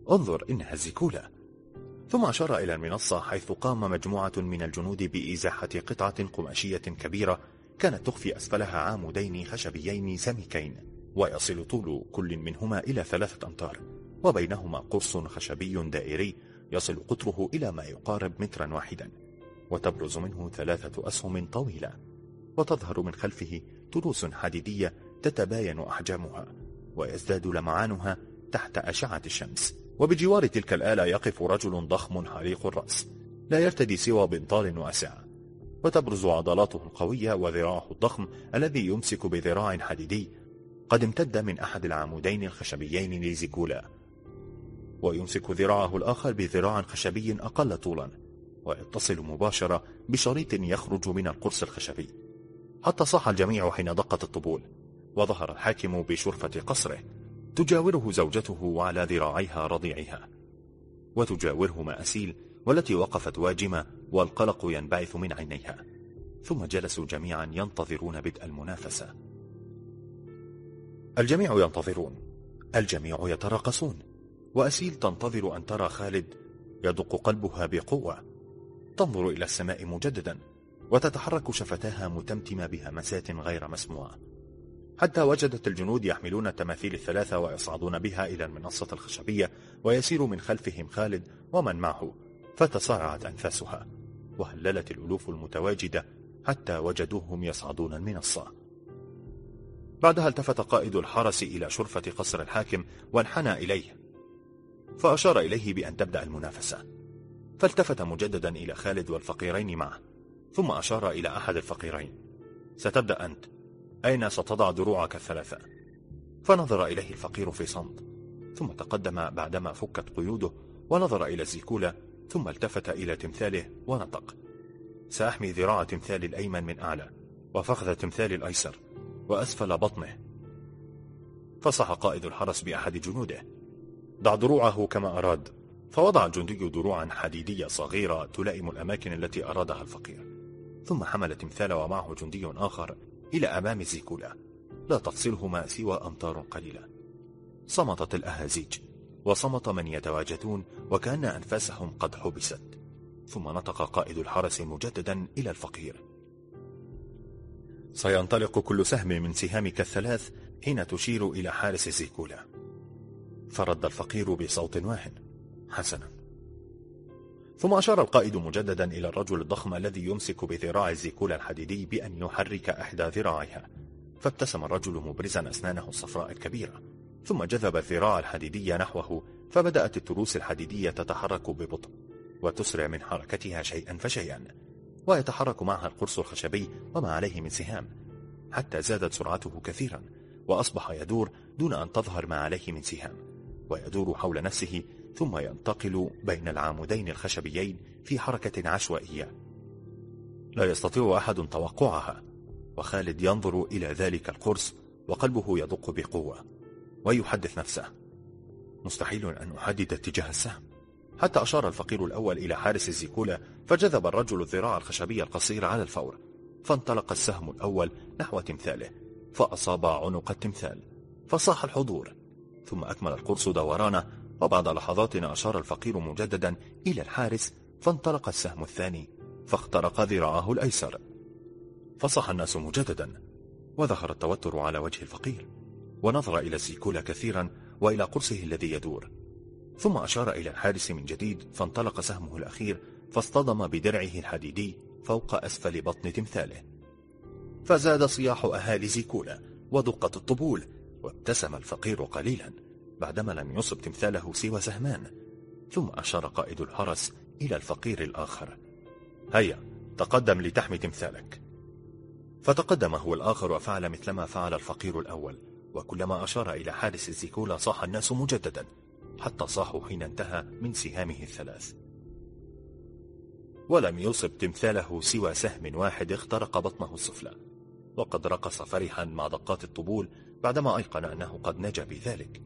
انظر إنها الزيكولا. ثم أشار إلى المنصة حيث قام مجموعة من الجنود بإزاحة قطعة قماشية كبيرة كانت تخفي أسفلها عامودين خشبيين سميكين، ويصل طول كل منهما إلى 3 أمتار، وبينهما قرص خشبي دائري يصل قطره إلى ما يقارب 1 متر، وتبرز منه 3 أسهم طويلة، وتظهر من خلفه تروس حديدية تتباين أحجامها ويزداد لمعانها تحت أشعة الشمس. وبجوار تلك الآلة يقف رجل ضخم حريق الرأس لا يرتدي سوى بنطال واسع، وتبرز عضلاته القوية وذراعه الضخم الذي يمسك بذراع حديدي قد امتد من أحد العمودين الخشبيين لزيكولا، ويمسك ذراعه الآخر بذراع خشبي أقل طولا، ويتصل مباشرة بشريط يخرج من القرص الخشبي، حتى صاح الجميع حين دقت الطبول. وظهر الحاكم بشرفة قصره تجاوره زوجته وعلى ذراعيها رضيعها، وتجاوره مأسيل والتي وقفت واجمة والقلق ينبعث من عينيها. ثم جلسوا جميعا ينتظرون بدء المنافسة. الجميع ينتظرون، الجميع يتراقصون، وأسيل تنتظر أن ترى خالد. يدق قلبها بقوة، تنظر إلى السماء مجددا، وتتحرك شفتاها متمتمة بهمسات غير مسموعة، حتى وجدت الجنود يحملون التماثيل ال3 ويصعدون بها إلى المنصة الخشبية، ويسير من خلفهم خالد ومن معه، فتسارعت أنفاسها، وهللت الألوف المتواجدة حتى وجدوهم يصعدون المنصة. بعدها التفت قائد الحرس إلى شرفة قصر الحاكم وانحنى إليه، فأشار إليه بأن تبدأ المنافسة، فالتفت مجددا إلى خالد والفقيرين معه، ثم أشار إلى أحد الفقيرين: ستبدأ أنت، أين ستضع دروعك ال3؟ فنظر إليه الفقير في صمت، ثم تقدم بعدما فكت قيوده ونظر إلى الزيكولا، ثم التفت إلى تمثاله ونطق: سأحمي ذراع تمثال الأيمن من أعلى، وفخذ تمثال الأيسر، وأسفل بطنه. فصح قائد الحرس بأحد جنوده: ضع دروعه كما أراد. فوضع الجندي دروعا حديدية صغيرة تلائم الأماكن التي أرادها الفقير، ثم حمل التمثال ومعه جندي آخر إلى أمام الزيكولا لا تفصلهما سوى أمتار قليلة. صمتت الأهازيج، وصمت من يتواجدون وكأن أنفاسهم قد حبست. ثم نطق قائد الحرس مجددا إلى الفقير: سينطلق كل سهم من سهامك ال3 حين تشير إلى حارس الزيكولا. فرد الفقير بصوت واحد: حسنا. ثم أشار القائد مجددا إلى الرجل الضخم الذي يمسك بذراع الزيكولا الحديدي بأن يحرك إحدى ذراعيها، فابتسم الرجل مبرزا أسنانه الصفراء الكبيرة، ثم جذب الذراع الحديدية نحوه، فبدأت التروس الحديدية تتحرك ببطء وتسرع من حركتها شيئا فشيئا، ويتحرك معها القرص الخشبي وما عليه من سهام، حتى زادت سرعته كثيرا، وأصبح يدور دون أن تظهر ما عليه من سهام، ويدور حول نفسه، ثم ينتقل بين العامودين الخشبيين في حركة عشوائية لا يستطيع أحد توقعها. وخالد ينظر إلى ذلك القرص وقلبه يدق بقوة، ويحدث نفسه: مستحيل أن أحدد اتجاه السهم. حتى أشار الفقير الأول إلى حارس الزيكولا، فجذب الرجل الذراع الخشبي القصير على الفور، فانطلق السهم الأول نحو تمثاله، فأصاب عنق التمثال، فصاح الحضور. ثم أكمل القرص دورانه، وبعد لحظات أشار الفقير مجددا إلى الحارس، فانطلق السهم الثاني فاخترق ذراعه الأيسر. فصح الناس مجددا، وظهر التوتر على وجه الفقير، ونظر إلى الزيكولا كثيرا وإلى قرصه الذي يدور. ثم أشار إلى الحارس من جديد، فانطلق سهمه الأخير فاصطدم بدرعه الحديدي فوق أسفل بطن تمثاله. فزاد صياح أهالي زيكولا ودقت الطبول، وابتسم الفقير قليلا بعدما لم يصب تمثاله سوى سهمان. ثم أشار قائد الحرس إلى الفقير الآخر: هيا تقدم لتحمي تمثالك. فتقدم هو الآخر وفعل مثلما فعل الفقير الأول، وكلما أشار إلى حارس الزيكولا صاح الناس مجددا، حتى صاحوا حين انتهى من سهامه ال3، ولم يصب تمثاله سوى سهم واحد اخترق بطنه السفلى، وقد رقص فرحا مع دقات الطبول بعدما أيقن أنه قد نجا بذلك.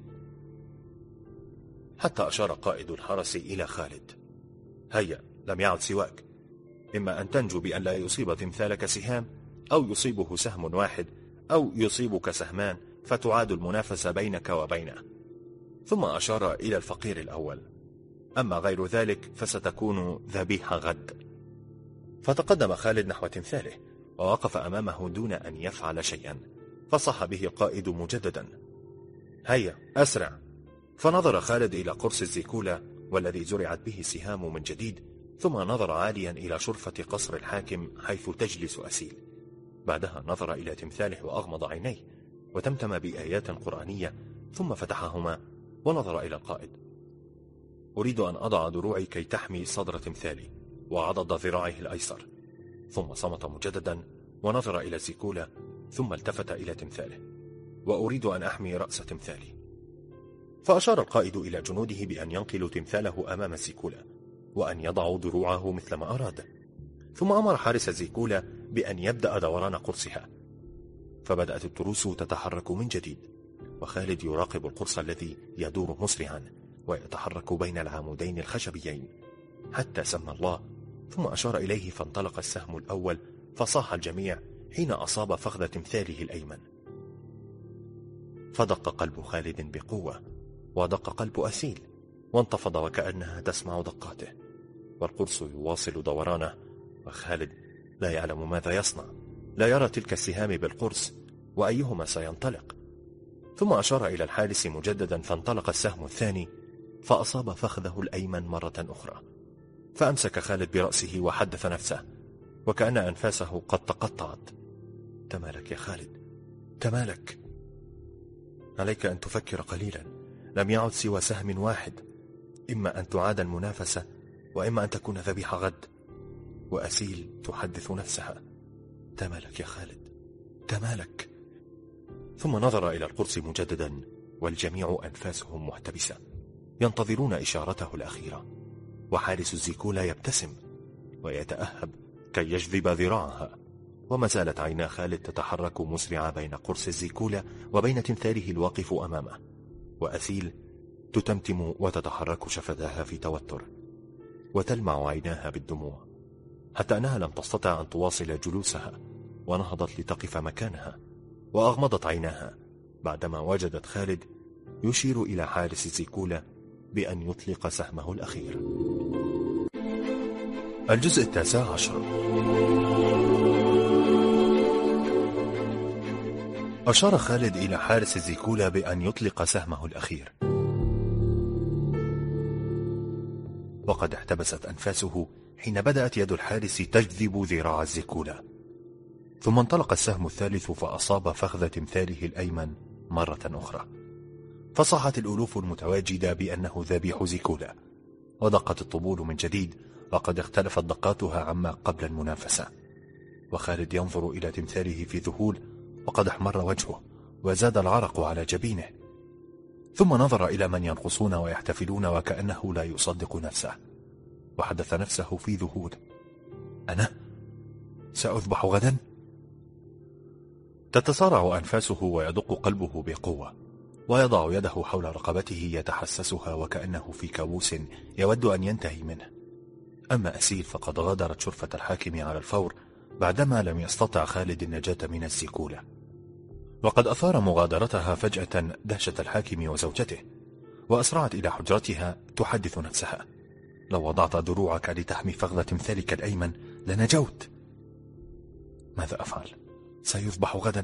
حتى أشار قائد الحرس إلى خالد: هيا لم يعد سواك، إما أن تنجو بأن لا يصيب تمثالك سهام، أو يصيبه سهم واحد، أو يصيبك سهمان، فتعاد المنافسة بينك وبينه. ثم أشار إلى الفقير الأول: أما غير ذلك فستكون ذبيحة غد. فتقدم خالد نحو تمثاله ووقف أمامه دون أن يفعل شيئا، فصح به القائد مجددا: هيا أسرع. فنظر خالد إلى قرص الزيكولا والذي زرعت به السهام من جديد، ثم نظر عاليا إلى شرفة قصر الحاكم حيث تجلس أسيل. بعدها نظر إلى تمثاله وأغمض عينيه وتمتم بآيات قرآنية، ثم فتحهما ونظر إلى القائد: أريد أن أضع دروعي كي تحمي صدر تمثالي. وعضد ذراعه الأيسر، ثم صمت مجددا ونظر إلى الزيكولا، ثم التفت إلى تمثاله: وأريد أن أحمي رأس تمثالي. فأشار القائد إلى جنوده بأن ينقلوا تمثاله أمام الزيكولا وأن يضعوا دروعه مثلما أراد، ثم أمر حارس الزيكولا بأن يبدأ دوران قرصها. فبدأت التروس تتحرك من جديد، وخالد يراقب القرص الذي يدور مسرعا ويتحرك بين العمودين الخشبيين حتى سمى الله، ثم أشار إليه فانطلق السهم الأول، فصاح الجميع حين أصاب فخذ تمثاله الأيمن. فدق قلب خالد بقوة، ودق قلب أسيل، وانتفض وكأنها تسمع دقاته، والقرص يواصل دورانه، وخالد لا يعلم ماذا يصنع، لا يرى تلك السهام بالقرص وأيهما سينطلق. ثم أشار إلى الحارس مجددا، فانطلق السهم الثاني فأصاب فخذه الأيمن مرة أخرى. فأمسك خالد برأسه وحدث نفسه وكأن أنفاسه قد تقطعت: تمالك يا خالد، تمالك. عليك أن تفكر قليلا، لم يعد سوى سهم واحد، إما أن تعاد المنافسة وإما أن تكون ذبيحة غد. وأسيل تحدث نفسها: تمالك يا خالد، تمالك. ثم نظر إلى القرص مجددا، والجميع أنفاسهم محتبسة ينتظرون إشارته الأخيرة، وحارس الزيكولا يبتسم ويتأهب كي يجذب ذراعها، وما زالت عينا خالد تتحرك مسرعة بين قرص الزيكولا وبين تمثاله الواقف أمامه، وأسيل تتمتم وتتحرك شفتاها في توتر وتلمع عيناها بالدموع، حتى أنها لم تستطع أن تواصل جلوسها، ونهضت لتقف مكانها وأغمضت عيناها بعدما وجدت خالد يشير إلى حارس الزيكولا بأن يطلق سهمه الأخير. الجزء 19. أشار خالد إلى حارس الزيكولا بأن يطلق سهمه الأخير، وقد احتبست أنفاسه حين بدأت يد الحارس تجذب ذراع الزيكولا. ثم انطلق السهم الثالث فأصاب فخذ تمثاله الأيمن مرة أخرى، فصاحت الألوف المتواجدة بأنه ذبيح زيكولا، ودقت الطبول من جديد وقد اختلفت دقاتها عما قبل المنافسة. وخالد ينظر إلى تمثاله في ذهول، وقد احمر وجهه وزاد العرق على جبينه. ثم نظر إلى من ينقصون ويحتفلون وكأنه لا يصدق نفسه، وحدث نفسه في ذهول: أنا سأذبح غدا؟ تتصارع أنفاسه ويدق قلبه بقوة، ويضع يده حول رقبته يتحسسها وكأنه في كابوس يود أن ينتهي منه. أما أسيل فقد غادرت شرفة الحاكم على الفور بعدما لم يستطع خالد النجاة من الزيكولا، وقد أثار مغادرتها فجأة دهشة الحاكم وزوجته، وأسرعت إلى حجرتها تحدث نفسها: لو وضعت دروعك لتحمي فخذ تمثالك الأيمن لنجوت. ماذا أفعل؟ سيذبح غدا.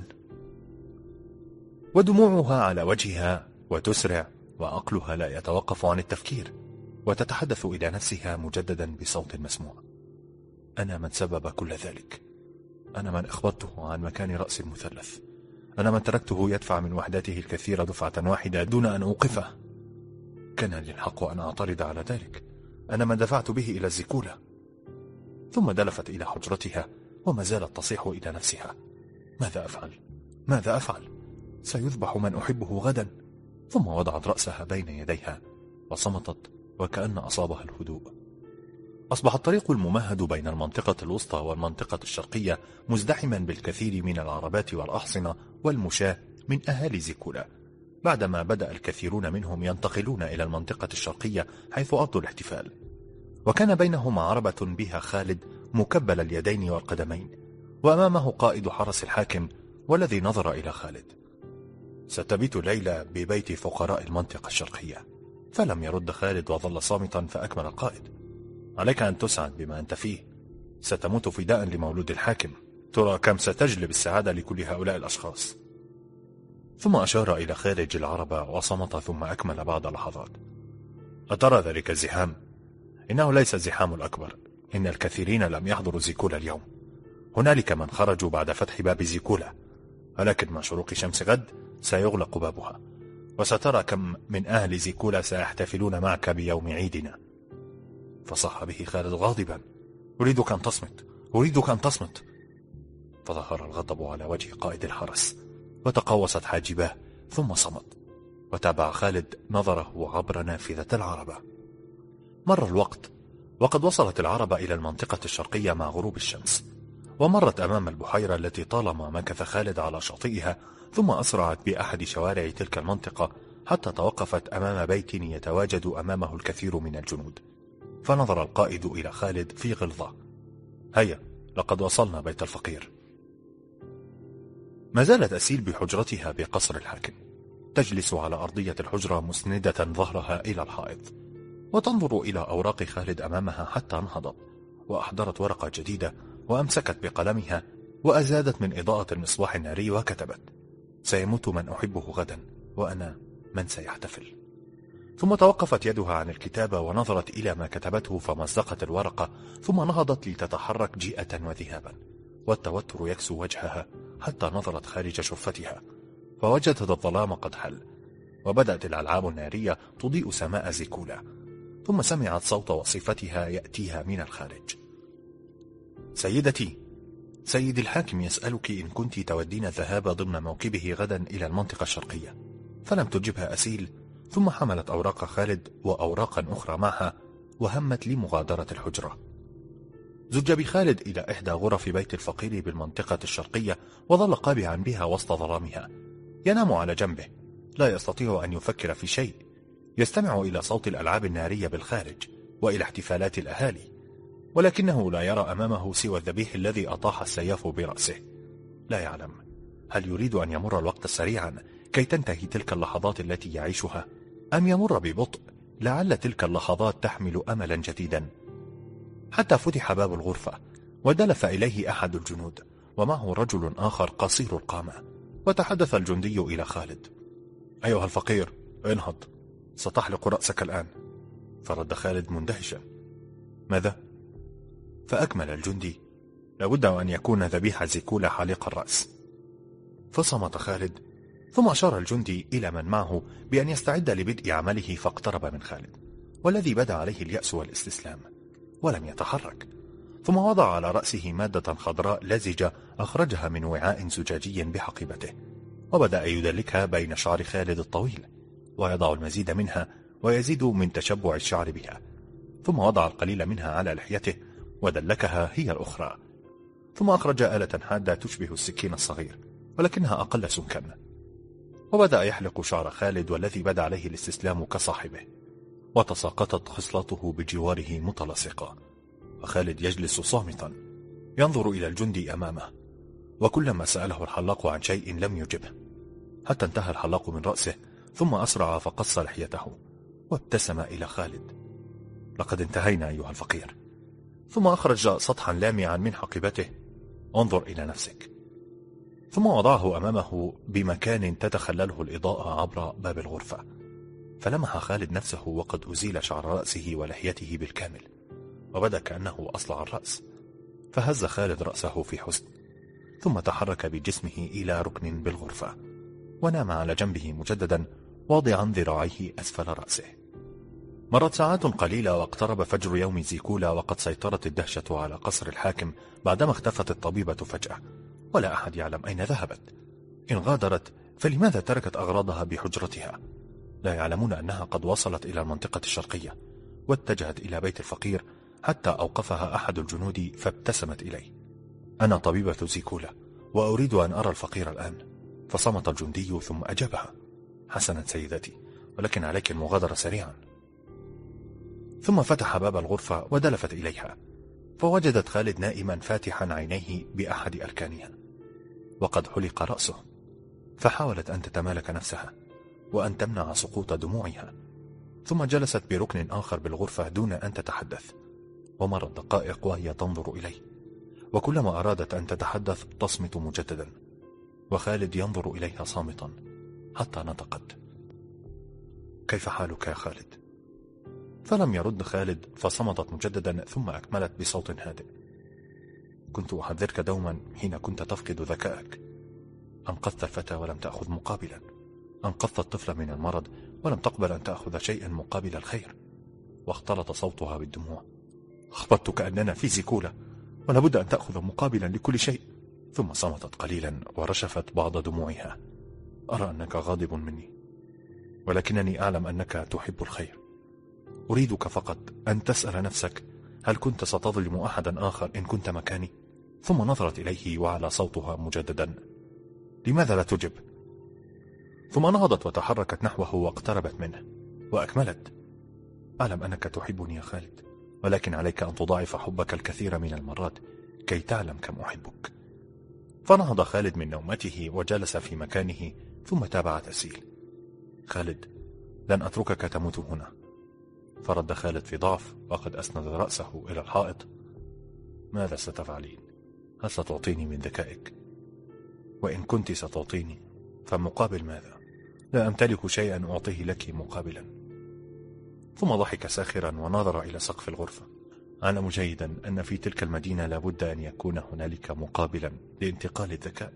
ودموعها على وجهها وتسرع، وعقلها لا يتوقف عن التفكير، وتتحدث إلى نفسها مجددا بصوت مسموع: أنا من سبب كل ذلك، أنا من أخبرته عن مكان رأس المثلث، أنا من تركته يدفع من وحداته الكثير دفعة واحدة دون أن أوقفه، كان لي الحق أن أعترض على ذلك، أنا من دفعت به إلى الزيكولا. ثم دلفت إلى حجرتها وما زالت تصيح إلى نفسها: ماذا أفعل؟ ماذا أفعل؟ سيذبح من أحبه غدا. ثم وضعت رأسها بين يديها وصمتت وكأن أصابها الهدوء. أصبح الطريق الممهد بين المنطقة الوسطى والمنطقة الشرقية مزدحما بالكثير من العربات والأحصنة والمشاة من أهالي زيكولا، بعدما بدأ الكثيرون منهم ينتقلون إلى المنطقة الشرقية حيث أرض الاحتفال. وكان بينهم عربة بها خالد مكبل اليدين والقدمين، وأمامه قائد حرس الحاكم والذي نظر إلى خالد. ستبيت الليلة ببيت فقراء المنطقة الشرقية. فلم يرد خالد وظل صامتا، فأكمل القائد: عليك أن تسعد بما أنت فيه، ستموت فداء لمولود الحاكم، ترى كم ستجلب السعادة لكل هؤلاء الأشخاص. ثم أشار إلى خارج العربة وصمت، ثم أكمل بعد لحظات: أترى ذلك الزحام؟ إنه ليس الزحام الأكبر، إن الكثيرين لم يحضروا زيكولا اليوم. هنالك من خرجوا بعد فتح باب زيكولا، ولكن مع شروق شمس غد سيغلق بابها، وسترى كم من أهل زيكولا سيحتفلون معك بيوم عيدنا. فصح به خالد غاضبا: أريدك أن تصمت، أريدك أن تصمت. فظهر الغضب على وجه قائد الحرس، وتقوست حاجباه، ثم صمت، وتابع خالد نظره عبر نافذة العربة. مر الوقت، وقد وصلت العربة إلى المنطقة الشرقية مع غروب الشمس، ومرت أمام البحيرة التي طالما مكث خالد على شاطئها، ثم أسرعت بأحد شوارع تلك المنطقة حتى توقفت أمام بيت يتواجد أمامه الكثير من الجنود. فنظر القائد إلى خالد في غلظة: هيا، لقد وصلنا بيت الفقير. ما زالت أسيل بحجرتها بقصر الحاكم، تجلس على أرضية الحجرة مسندة ظهرها إلى الحائط، وتنظر إلى أوراق خالد أمامها حتى نهضت، وأحضرت ورقة جديدة، وأمسكت بقلمها، وأزادت من إضاءة المصباح الناري، وكتبت: سيموت من أحبه غدا، وأنا من سيحتفل. ثم توقفت يدها عن الكتابة ونظرت إلى ما كتبته، فمزقت الورقة، ثم نهضت لتتحرك جيئة وذهابا، والتوتر يكسو وجهها حتى نظرت خارج شرفتها، فوجدت الظلام قد حل، وبدأت الألعاب النارية تضيء سماء زيكولا. ثم سمعت صوت وصفتها يأتيها من الخارج: سيدتي، سيد الحاكم يسألك إن كنت تودين الذهاب ضمن موكبه غدا إلى المنطقة الشرقية. فلم تجبها أسيل، ثم حملت أوراق خالد وأوراقا أخرى معها، وهمت لمغادرة الحجرة. زج بخالد إلى إحدى غرف بيت الفقير بالمنطقة الشرقية، وظل قابعا بها وسط ظلامها، ينام على جنبه، لا يستطيع أن يفكر في شيء، يستمع إلى صوت الألعاب النارية بالخارج وإلى احتفالات الأهالي، ولكنه لا يرى أمامه سوى الذبيح الذي أطاح السياف برأسه. لا يعلم هل يريد أن يمر الوقت سريعا كي تنتهي تلك اللحظات التي يعيشها، أم يمر ببطء لعل تلك اللحظات تحمل أملا جديدا. حتى فتح باب الغرفة، ودلف إليه أحد الجنود، ومعه رجل آخر قصير القامة، وتحدث الجندي إلى خالد: أيها الفقير، انهض، ستحلق رأسك الآن. فرد خالد مندهشا: ماذا؟ فأكمل الجندي: لابد أن يكون ذبيح زيكولا حالق الرأس. فصمت خالد، ثم أشار الجندي إلى من معه بأن يستعد لبدء عمله، فاقترب من خالد، والذي بدا عليه اليأس والاستسلام، ولم يتحرك. ثم وضع على رأسه مادة خضراء لزجة أخرجها من وعاء زجاجي بحقيبته، وبدأ يدلكها بين شعر خالد الطويل، ويضع المزيد منها ويزيد من تشبع الشعر بها، ثم وضع القليل منها على لحيته ودلكها هي الأخرى، ثم أخرج آلة حادة تشبه السكين الصغير ولكنها أقل سمكا، وبدأ يحلق شعر خالد والذي بدا عليه الاستسلام كصاحبه، وتساقطت خصلته بجواره متلاصقة، وخالد يجلس صامتا ينظر إلى الجندي أمامه، وكلما سأله الحلاق عن شيء لم يجبه، حتى انتهى الحلاق من رأسه، ثم أسرع فقص لحيته وابتسم إلى خالد: لقد انتهينا أيها الفقير. ثم أخرج سطحا لامعا من حقيبته: انظر إلى نفسك. ثم وضعه أمامه بمكان تتخلله الإضاءة عبر باب الغرفة، فلمح خالد نفسه وقد أزيل شعر رأسه ولحيته بالكامل، وبدا كأنه أصلع الرأس. فهز خالد رأسه في حزن، ثم تحرك بجسمه إلى ركن بالغرفة، ونام على جنبه مجددا واضعا ذراعيه أسفل رأسه. مرت ساعات قليلة واقترب فجر يوم زيكولا، وقد سيطرت الدهشة على قصر الحاكم بعدما اختفت الطبيبة فجأة، ولا أحد يعلم أين ذهبت. إن غادرت فلماذا تركت أغراضها بحجرتها؟ لا يعلمون أنها قد وصلت إلى المنطقة الشرقية، واتجهت إلى بيت الفقير حتى أوقفها أحد الجنود فابتسمت إليه: أنا طبيبة زيكولا، وأريد أن أرى الفقير الآن. فصمت الجندي ثم أجابها: حسنا سيدتي، ولكن عليك المغادرة سريعا. ثم فتح باب الغرفة ودلفت إليها، فوجدت خالد نائما فاتحا عينيه بأحد أركانها، وقد حلق رأسه. فحاولت أن تتمالك نفسها وأن تمنع سقوط دموعها، ثم جلست بركن آخر بالغرفة دون أن تتحدث. ومرت دقائق وهي تنظر إليه، وكلما أرادت أن تتحدث تصمت مجددا، وخالد ينظر إليها صامتا حتى نطقت: كيف حالك يا خالد؟ فلم يرد خالد، فصمتت مجددا ثم أكملت بصوت هادئ: كنت أحذرك دوما حين كنت تفقد ذكائك. أنقذت الفتى ولم تأخذ مقابلا، أنقذت الطفل من المرض ولم تقبل أن تأخذ شيئا مقابل الخير. واختلط صوتها بالدموع: أخبرتك أننا في زيكولا ولا بد أن تأخذ مقابلا لكل شيء. ثم صمتت قليلا ورشفت بعض دموعها: أرى أنك غاضب مني، ولكنني أعلم أنك تحب الخير. أريدك فقط أن تسأل نفسك هل كنت ستظلم أحدا آخر إن كنت مكاني؟ ثم نظرت إليه وعلى صوتها مجددا: لماذا لا تجب؟ ثم نهضت وتحركت نحوه واقتربت منه وأكملت: أعلم أنك تحبني يا خالد، ولكن عليك أن تضاعف حبك الكثير من المرات كي تعلم كم أحبك. فنهض خالد من نومته وجلس في مكانه، ثم تابع تسيل: خالد، لن أتركك تموت هنا. فرد خالد في ضعف وقد أسند رأسه إلى الحائط: ماذا ستفعلين؟ هل ستعطيني من ذكائك؟ وإن كنت ستعطيني فمقابل ماذا؟ لا أمتلك شيئا أعطيه لك مقابلا. ثم ضحك ساخرا ونظر إلى سقف الغرفة: أعلم جيدا أن في تلك المدينة لابد أن يكون هنالك مقابلا لانتقال الذكاء.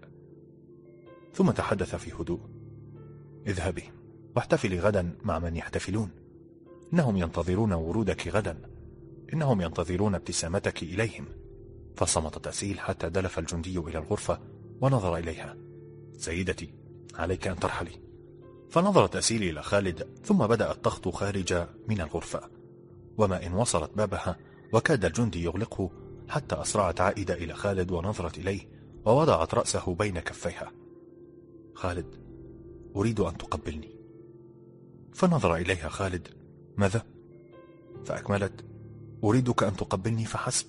ثم تحدث في هدوء: اذهبي واحتفلي غدا مع من يحتفلون، إنهم ينتظرون ورودك غدا، إنهم ينتظرون ابتسامتك إليهم. فصمتت أسيل حتى دلف الجندي إلى الغرفة ونظر إليها: سيدتي، عليك أن ترحلي. فنظرت أسيل إلى خالد، ثم بدأت تخطو خارج من الغرفة، وما إن وصلت بابها وكاد الجندي يغلقه حتى أسرعت عائدة إلى خالد ونظرت إليه ووضعت رأسه بين كفيها: خالد، أريد أن تقبلني. فنظر إليها خالد: ماذا؟ فأكملت: أريدك أن تقبلني فحسب.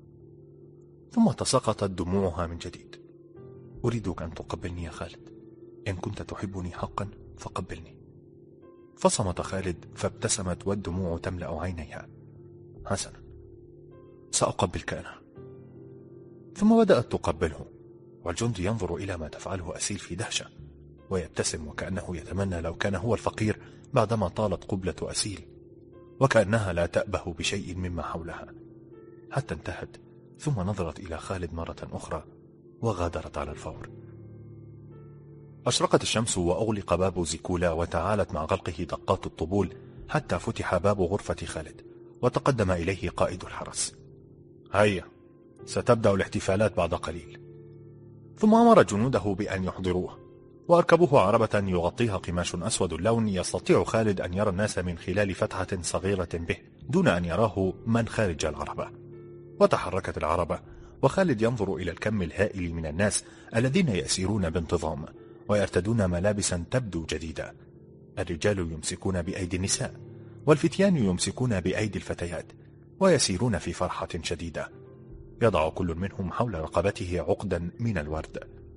ثم تساقطت دموعها من جديد: أريدك أن تقبلني يا خالد، إن كنت تحبني حقا فقبلني. فصمت خالد فابتسمت والدموع تملأ عينيها: حسنا، سأقبلك أنا. ثم بدأت تقبله، والجندي ينظر إلى ما تفعله أسيل في دهشة، ويبتسم وكأنه يتمنى لو كان هو الفقير بعدما طالت قبلة أسيل، وكأنها لا تأبه بشيء مما حولها، حتى انتهت، ثم نظرت إلى خالد مرة أخرى وغادرت على الفور. أشرقت الشمس وأغلق باب زيكولا، وتعالت مع غلقه دقات الطبول حتى فتح باب غرفة خالد، وتقدم إليه قائد الحرس: هيا، ستبدأ الاحتفالات بعد قليل. ثم أمر جنوده بأن يحضروه، وأركبوه عربة يغطيها قماش أسود اللون يستطيع خالد أن يرى الناس من خلال فتحة صغيرة به دون أن يراه من خارج العربة. وتحركت العربة، وخالد ينظر إلى الكم الهائل من الناس الذين يسيرون بانتظام ويرتدون ملابسا تبدو جديدة. الرجال يمسكون بأيدي النساء، والفتيان يمسكون بأيدي الفتيات، ويسيرون في فرحة شديدة. يضع كل منهم حول رقبته عقدا من الورد،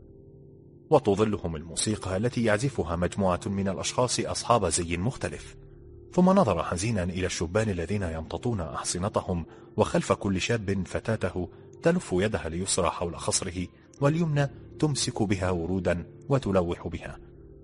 وتظلهم الموسيقى التي يعزفها مجموعة من الأشخاص أصحاب زي مختلف. ثم نظر حزينا إلى الشبان الذين يمتطون أحصنتهم، وخلف كل شاب فتاته تلف يدها اليسرى حول خصره، واليمنى تمسك بها ورودا وتلوح بها.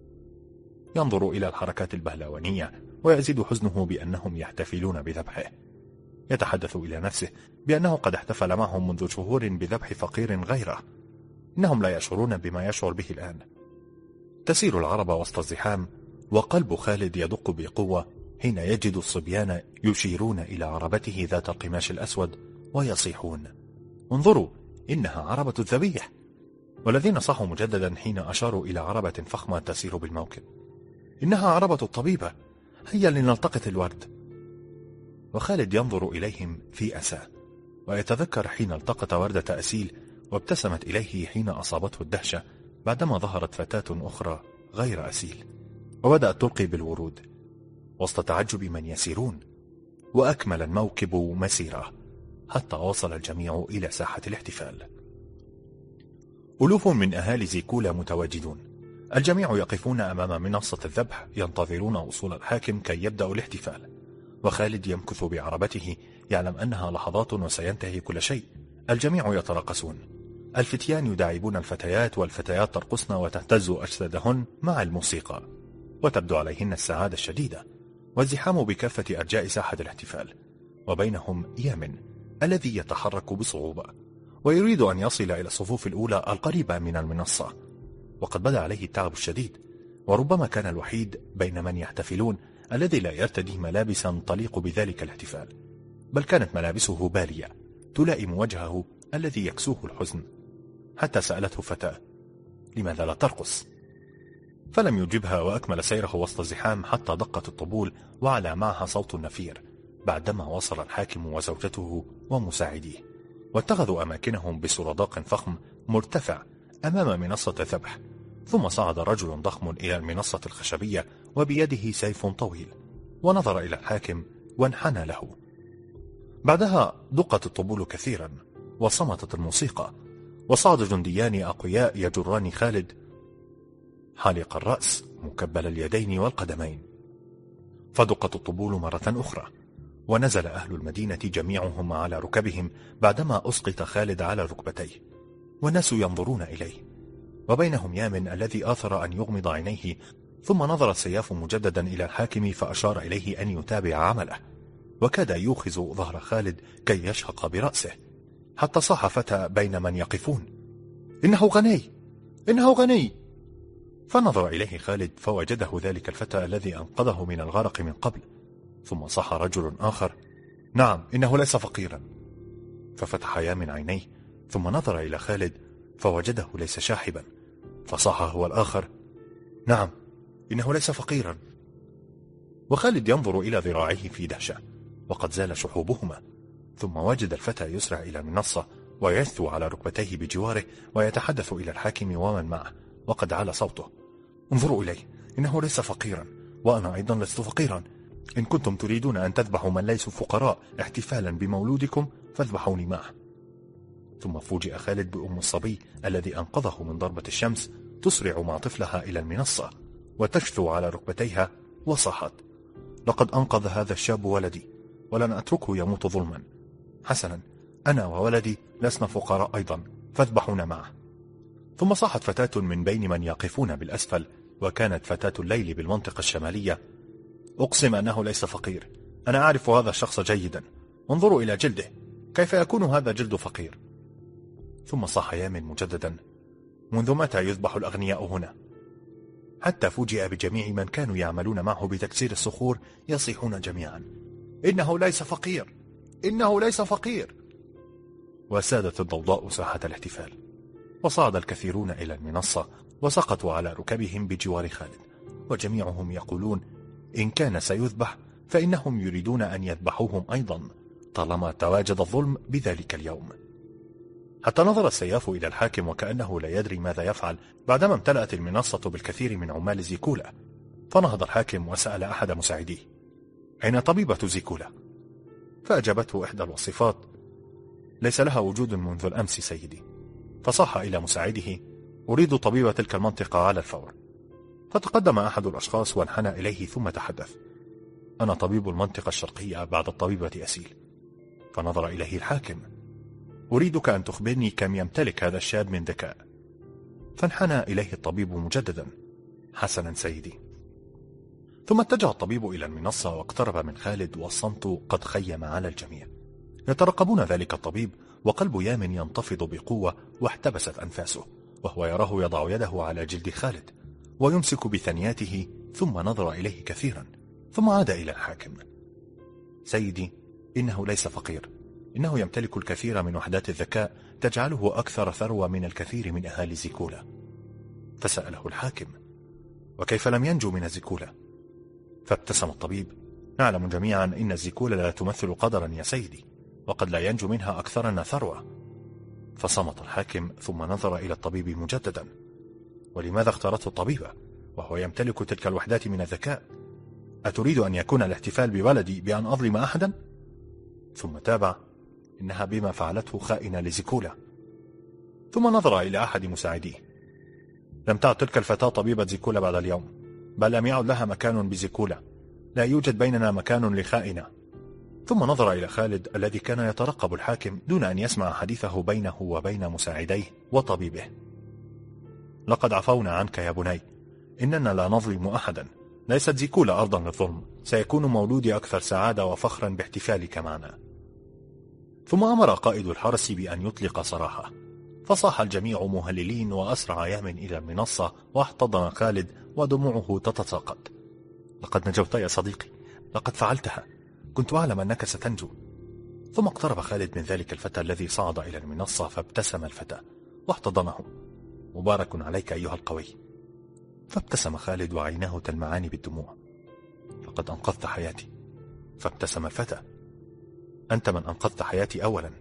ينظر إلى الحركات البهلوانية ويزيد حزنه بأنهم يحتفلون بذبحه. يتحدث إلى نفسه بأنه قد احتفل معهم منذ شهور بذبح فقير غيره. إنهم لا يشعرون بما يشعر به الآن. تسير العربة وسط الزحام، وقلب خالد يدق بقوة حين يجد الصبيان يشيرون إلى عربته ذات القماش الأسود ويصيحون: انظروا، إنها عربة الذبيح. والذين صاحوا مجددا حين أشاروا إلى عربة فخمة تسير بالموكب: إنها عربة الطبيبة، هيا لنلتقط الورد. وخالد ينظر إليهم في أسى، ويتذكر حين التقط وردة أسيل وابتسمت إليه حين أصابته الدهشة بعدما ظهرت فتاة أخرى غير أسيل، وبدأت تلقي بالورود وسط تعجب من يسيرون. وأكمل الموكب مسيره حتى وصل الجميع إلى ساحة الاحتفال. ألوف من أهالي زيكولا متواجدون، الجميع يقفون أمام منصة الذبح ينتظرون وصول الحاكم كي يبدأوا الاحتفال، وخالد يمكث بعربته يعلم أنها لحظات وسينتهي كل شيء. الجميع يتراقصون، الفتيان يداعبون الفتيات والفتيات ترقصن وتهتز أجسادهن مع الموسيقى، وتبدو عليهن السعادة الشديدة، والزحام بكافة أرجاء ساحة الاحتفال، وبينهم يامن الذي يتحرك بصعوبة ويريد أن يصل إلى الصفوف الأولى القريبة من المنصة، وقد بدا عليه التعب الشديد، وربما كان الوحيد بين من يحتفلون الذي لا يرتدي ملابسا تليق بذلك الاحتفال، بل كانت ملابسه بالية تلائم وجهه الذي يكسوه الحزن. حتى سألته فتاة: لماذا لا ترقص؟ فلم يجبها، وأكمل سيره وسط الزحام حتى دقت الطبول وعلى معها صوت النفير، بعدما وصل الحاكم وزوجته ومساعديه، واتخذوا أماكنهم بسرادق فخم مرتفع أمام منصة الذبح. ثم صعد رجل ضخم إلى المنصة الخشبية وبيده سيف طويل، ونظر إلى الحاكم وانحنى له. بعدها دقت الطبول كثيرا وصمتت الموسيقى، وصعد جنديان أقوياء يجران خالد حالق الرأس مكبل اليدين والقدمين. فدقت الطبول مرة أخرى، ونزل أهل المدينة جميعهم على ركبهم بعدما أسقط خالد على ركبتيه، والناس ينظرون إليه، وبينهم يامن الذي آثر أن يغمض عينيه، ثم نظر السياف مجددا إلى الحاكم فأشار إليه أن يتابع عمله، وكاد يوخز ظهر خالد كي يشهق برأسه، حتى صاح فتى بين من يقفون: إنه غني، إنه غني! فنظر إليه خالد فوجده ذلك الفتى الذي أنقذه من الغرق من قبل. ثم صاح رجل آخر: نعم، إنه ليس فقيرا. ففتح يامن عينيه ثم نظر إلى خالد فوجده ليس شاحبا، فصاح هو الآخر: نعم، إنه ليس فقيرا. وخالد ينظر إلى ذراعيه في دهشة، وقد زال شحوبهما. ثم وجد الفتى يسرع إلى المنصة ويثو على ركبتيه بجواره ويتحدث إلى الحاكم ومن معه، وقد علا صوته: انظروا إليه، إنه ليس فقيرا، وأنا أيضا لست فقيرا. إن كنتم تريدون أن تذبحوا من ليسوا فقراء احتفالا بمولودكم فاذبحوني معه. ثم فوجئ خالد بأم الصبي الذي أنقذه من ضربة الشمس تسرع مع طفلها إلى المنصة وتشثو على ركبتيها، وصاحت: لقد أنقذ هذا الشاب ولدي، ولن أتركه يموت ظلما. حسنا، أنا وولدي لسنا فقراء أيضا، فاذبحونا معه. ثم صاحت فتاة من بين من يقفون بالأسفل، وكانت فتاة الليل بالمنطقة الشمالية: أقسم أنه ليس فقير، أنا أعرف هذا الشخص جيدا، انظروا إلى جلده، كيف يكون هذا جلد فقير؟ ثم صاح يامن مجددا: منذ متى يذبح الأغنياء هنا؟ حتى فوجئ بجميع من كانوا يعملون معه بتكسير الصخور يصيحون جميعا: إنه ليس فقير، إنه ليس فقير. وسادت الضوضاء ساحة الاحتفال، وصعد الكثيرون إلى المنصة وسقطوا على ركبهم بجوار خالد، وجميعهم يقولون: إن كان سيذبح فإنهم يريدون أن يذبحوهم أيضا طالما تواجد الظلم بذلك اليوم. حتى نظر السياف إلى الحاكم وكأنه لا يدري ماذا يفعل، بعدما امتلأت المنصة بالكثير من عمال زيكولا. فنهض الحاكم وسأل أحد مساعديه: أين طبيبة زيكولا؟ فأجابته إحدى الوصفات: ليس لها وجود منذ الأمس سيدي. فصاح إلى مساعده: أريد طبيب تلك المنطقة على الفور. فتقدم أحد الأشخاص وانحنى إليه ثم تحدث: أنا طبيب المنطقة الشرقية بعد الطبيبة أسيل. فنظر إليه الحاكم: أريدك أن تخبرني كم يمتلك هذا الشاب من ذكاء. فانحنى إليه الطبيب مجددا: حسنا سيدي. ثم اتجه الطبيب إلى المنصة واقترب من خالد، والصمت قد خيم على الجميع يترقبون ذلك الطبيب، وقلب يامن ينتفض بقوة واحتبست أنفاسه وهو يراه يضع يده على جلد خالد ويمسك بثنياته، ثم نظر إليه كثيرا ثم عاد إلى الحاكم: سيدي، إنه ليس فقير، إنه يمتلك الكثير من وحدات الذكاء تجعله أكثر ثروة من الكثير من أهالي زيكولا. فسأله الحاكم: وكيف لم ينجو من الزيكولا؟ فابتسم الطبيب: نعلم جميعا إن الزيكولا لا تمثل قدرا يا سيدي، وقد لا ينجو منها أكثرنا ثروة. فصمت الحاكم ثم نظر إلى الطبيب مجددا: ولماذا اختارته الطبيبة وهو يمتلك تلك الوحدات من الذكاء؟ أتريد أن يكون الاحتفال بولدي بأن أظلم أحدا؟ ثم تابع: إنها بما فعلته خائنة لزيكولا. ثم نظر إلى أحد مساعديه: لم تعد تلك الفتاة طبيبة زيكولا بعد اليوم، بل لم يعد لها مكان بزيكولا. لا يوجد بيننا مكان لخائنة. ثم نظر إلى خالد الذي كان يترقب الحاكم دون أن يسمع حديثه بينه وبين مساعديه وطبيبه. لقد عفونا عنك يا بني، إننا لا نظلم أحدا. ليست زيكولا أرضا للظلم. سيكون مولودي أكثر سعادة وفخرا باحتفالك معنا. ثم أمر قائد الحرس بأن يطلق سراحه، فصاح الجميع مهللين، وأسرع يامن إلى المنصة واحتضن خالد ودموعه تتساقط. لقد نجوت يا صديقي، لقد فعلتها، كنت أعلم أنك ستنجو. ثم اقترب خالد من ذلك الفتى الذي صعد إلى المنصة، فابتسم الفتى واحتضنه. مبارك عليك أيها القوي. فابتسم خالد وعيناه تلمعان بالدموع. لقد أنقذت حياتي. فابتسم الفتى. أنت من أنقذت حياتي أولا.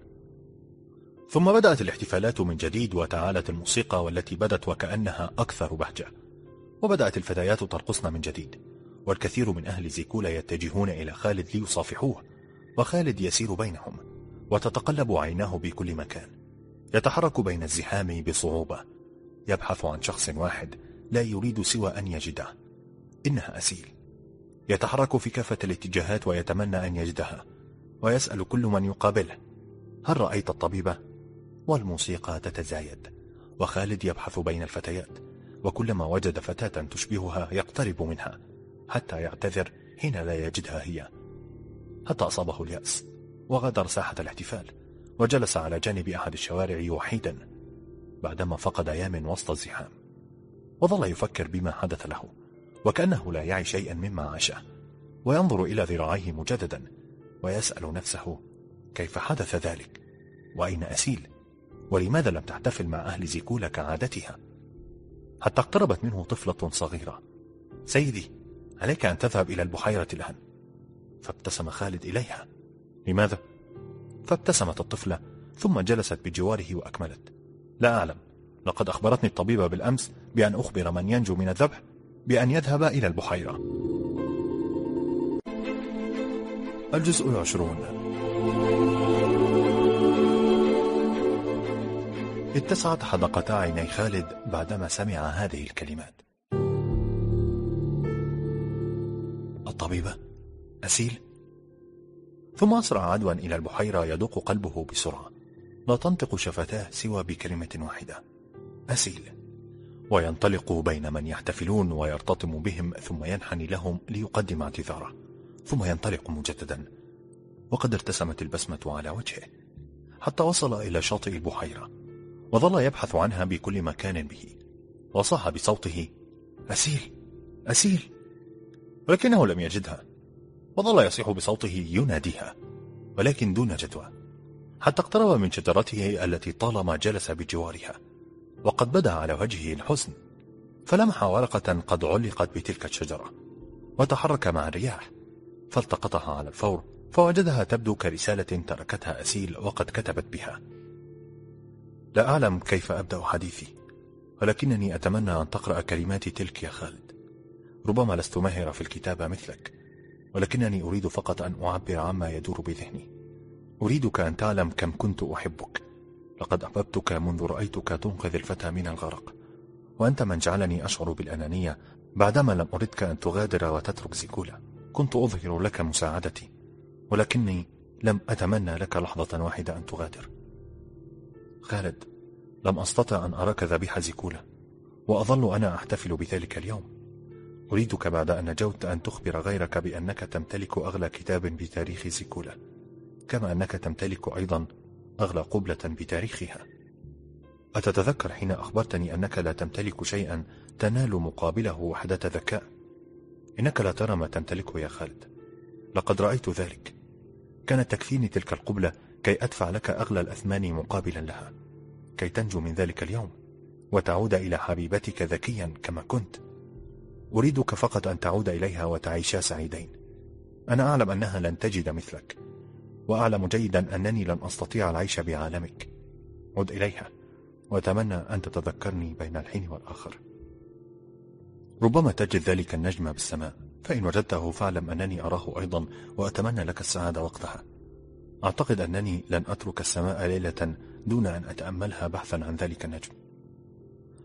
ثم بدأت الاحتفالات من جديد، وتعالت الموسيقى والتي بدت وكأنها أكثر بهجة، وبدأت الفتيات ترقصن من جديد، والكثير من أهل زيكولا يتجهون إلى خالد ليصافحوه، وخالد يسير بينهم وتتقلب عيناه بكل مكان. يتحرك بين الزحام بصعوبة، يبحث عن شخص واحد لا يريد سوى أن يجده. إنها أسيل. يتحرك في كافة الاتجاهات ويتمنى أن يجدها، ويسأل كل من يقابله: هل رأيت الطبيبة؟ والموسيقى تتزايد، وخالد يبحث بين الفتيات، وكلما وجد فتاة تشبهها يقترب منها حتى يعتذر حين لا يجدها هي، حتى أصابه اليأس وغادر ساحة الاحتفال وجلس على جانب أحد الشوارع وحيدا بعدما فقد يامن وسط الزحام. وظل يفكر بما حدث له وكأنه لا يعي شيئا مما عاشه، وينظر إلى ذراعيه مجددا ويسأل نفسه كيف حدث ذلك؟ وأين أسيل؟ ولماذا لم تحتفل مع أهل زيكولا كعادتها؟ حتى اقتربت منه طفلة صغيرة. سيدي، عليك أن تذهب إلى البحيرة الآن. فابتسم خالد إليها. لماذا؟ فابتسمت الطفلة ثم جلست بجواره وأكملت: لا أعلم، لقد أخبرتني الطبيبة بالأمس بأن أخبر من ينجو من الذبح بأن يذهب إلى البحيرة. الجزء 20. اتسعت حدقتا عيني خالد بعدما سمع هذه الكلمات. الطبيبة؟ أسيل؟ ثم أسرع عدوا إلى البحيرة يدق قلبه بسرعة، لا تنطق شفتاه سوى بكلمة واحدة: أسيل. وينطلق بين من يحتفلون ويرتطم بهم، ثم ينحني لهم ليقدم اعتذاره، ثم ينطلق مجددا، وقد ارتسمت البسمة على وجهه حتى وصل إلى شاطئ البحيرة، وظل يبحث عنها بكل مكان به، وصاح بصوته: أسيل، أسيل، ولكنه لم يجدها، وظل يصيح بصوته يناديها ولكن دون جدوى، حتى اقترب من شجرته التي طالما جلس بجوارها، وقد بدا على وجهه الحزن، فلمح ورقة قد علقت بتلك الشجرة وتحرك مع الرياح، فالتقطها على الفور، فوجدها تبدو كرسالة تركتها أسيل وقد كتبت بها: لا أعلم كيف أبدأ حديثي، ولكنني أتمنى أن تقرأ كلماتي تلك يا خالد. ربما لست ماهرة في الكتابة مثلك، ولكنني أريد فقط أن أعبر عما يدور بذهني. أريدك أن تعلم كم كنت أحبك. لقد أحببتك منذ رأيتك تنقذ الفتى من الغرق، وأنت من جعلني أشعر بالأنانية بعدما لم أردك أن تغادر وتترك زيكولا. كنت أظهر لك مساعدتي، ولكني لم أتمنى لك لحظة واحدة أن تغادر. خالد، لم أستطع أن أراك ذبيح زيكولا، وأظل أنا أحتفل بذلك اليوم. أريدك بعد أن نجوت أن تخبر غيرك بأنك تمتلك أغلى كتاب بتاريخ زيكولا، كما أنك تمتلك أيضا أغلى قبلة بتاريخها. أتتذكر حين أخبرتني أنك لا تمتلك شيئا تنال مقابله وحدة ذكاء؟ إنك لا ترى ما تمتلكه يا خالد. لقد رأيت ذلك. كانت تكفيني تلك القبلة كي أدفع لك أغلى الأثمان مقابلا لها، كي تنجو من ذلك اليوم وتعود إلى حبيبتك ذكيا كما كنت. أريدك فقط أن تعود إليها وتعيشا سعيدين. أنا أعلم أنها لن تجد مثلك، وأعلم جيدا أنني لن أستطيع العيش بعالمك. عد إليها، وأتمنى أن تتذكرني بين الحين والآخر. ربما تجد ذلك النجم بالسماء، فإن وجدته فاعلم أنني أراه أيضا، وأتمنى لك السعادة وقتها. أعتقد أنني لن أترك السماء ليلة دون أن أتأملها بحثا عن ذلك النجم.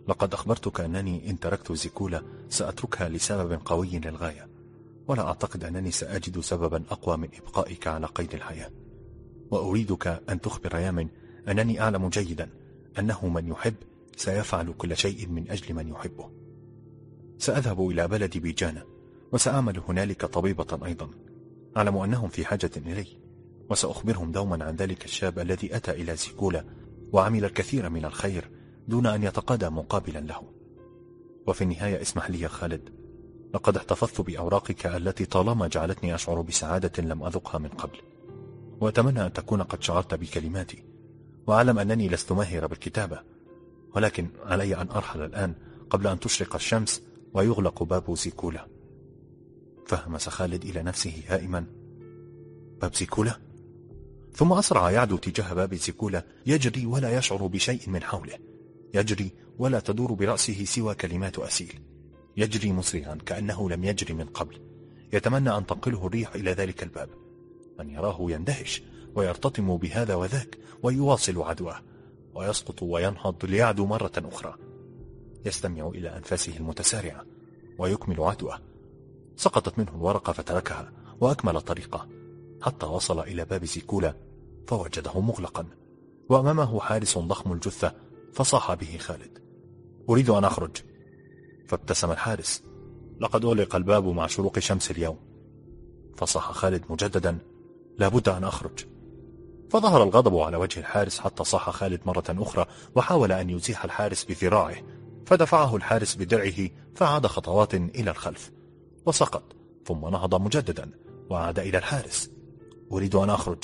لقد أخبرتك أنني إن تركت زيكولا سأتركها لسبب قوي للغاية، ولا أعتقد أنني سأجد سببا أقوى من إبقائك على قيد الحياة. وأريدك أن تخبر يامن أنني أعلم جيدا أنه من يحب سيفعل كل شيء من أجل من يحبه. سأذهب إلى بلد بيجانا وسأعمل هنالك طبيبة أيضا. أعلم أنهم في حاجة إلي، وسأخبرهم دوما عن ذلك الشاب الذي أتى إلى زيكولا وعمل الكثير من الخير دون أن يتقاضى مقابلا له. وفي النهاية اسمح لي يا خالد، لقد احتفظت بأوراقك التي طالما جعلتني أشعر بسعادة لم أذقها من قبل، وأتمنى أن تكون قد شعرت بكلماتي. وأعلم أنني لست ماهر بالكتابة، ولكن علي أن أرحل الآن قبل أن تشرق الشمس ويغلق باب زيكولا. فهمس خالد إلى نفسه هائما: باب زيكولا؟ ثم أسرع يعدو تجاه باب زيكولا يجري ولا يشعر بشيء من حوله، يجري ولا تدور برأسه سوى كلمات أسيل، يجري مسرعا كأنه لم يجري من قبل، يتمنى أن تنقله الريح إلى ذلك الباب. من يراه يندهش ويرتطم بهذا وذاك ويواصل عدوه، ويسقط وينهض ليعدو مرة أخرى، يستمع إلى أنفاسه المتسارعة ويكمل عدوه. سقطت منه الورقة فتركها وأكمل طريقه حتى وصل إلى باب زيكولا فوجده مغلقا، وأمامه حارس ضخم الجثة فصاح به خالد: أريد أن أخرج. فابتسم الحارس: لقد أغلق الباب مع شروق شمس اليوم. فصاح خالد مجددا: لابد أن أخرج. فظهر الغضب على وجه الحارس حتى صاح خالد مرة أخرى، وحاول أن يزيح الحارس بذراعه، فدفعه الحارس بدرعه فعاد خطوات إلى الخلف وسقط، ثم نهض مجددا وعاد إلى الحارس: أريد أن أخرج.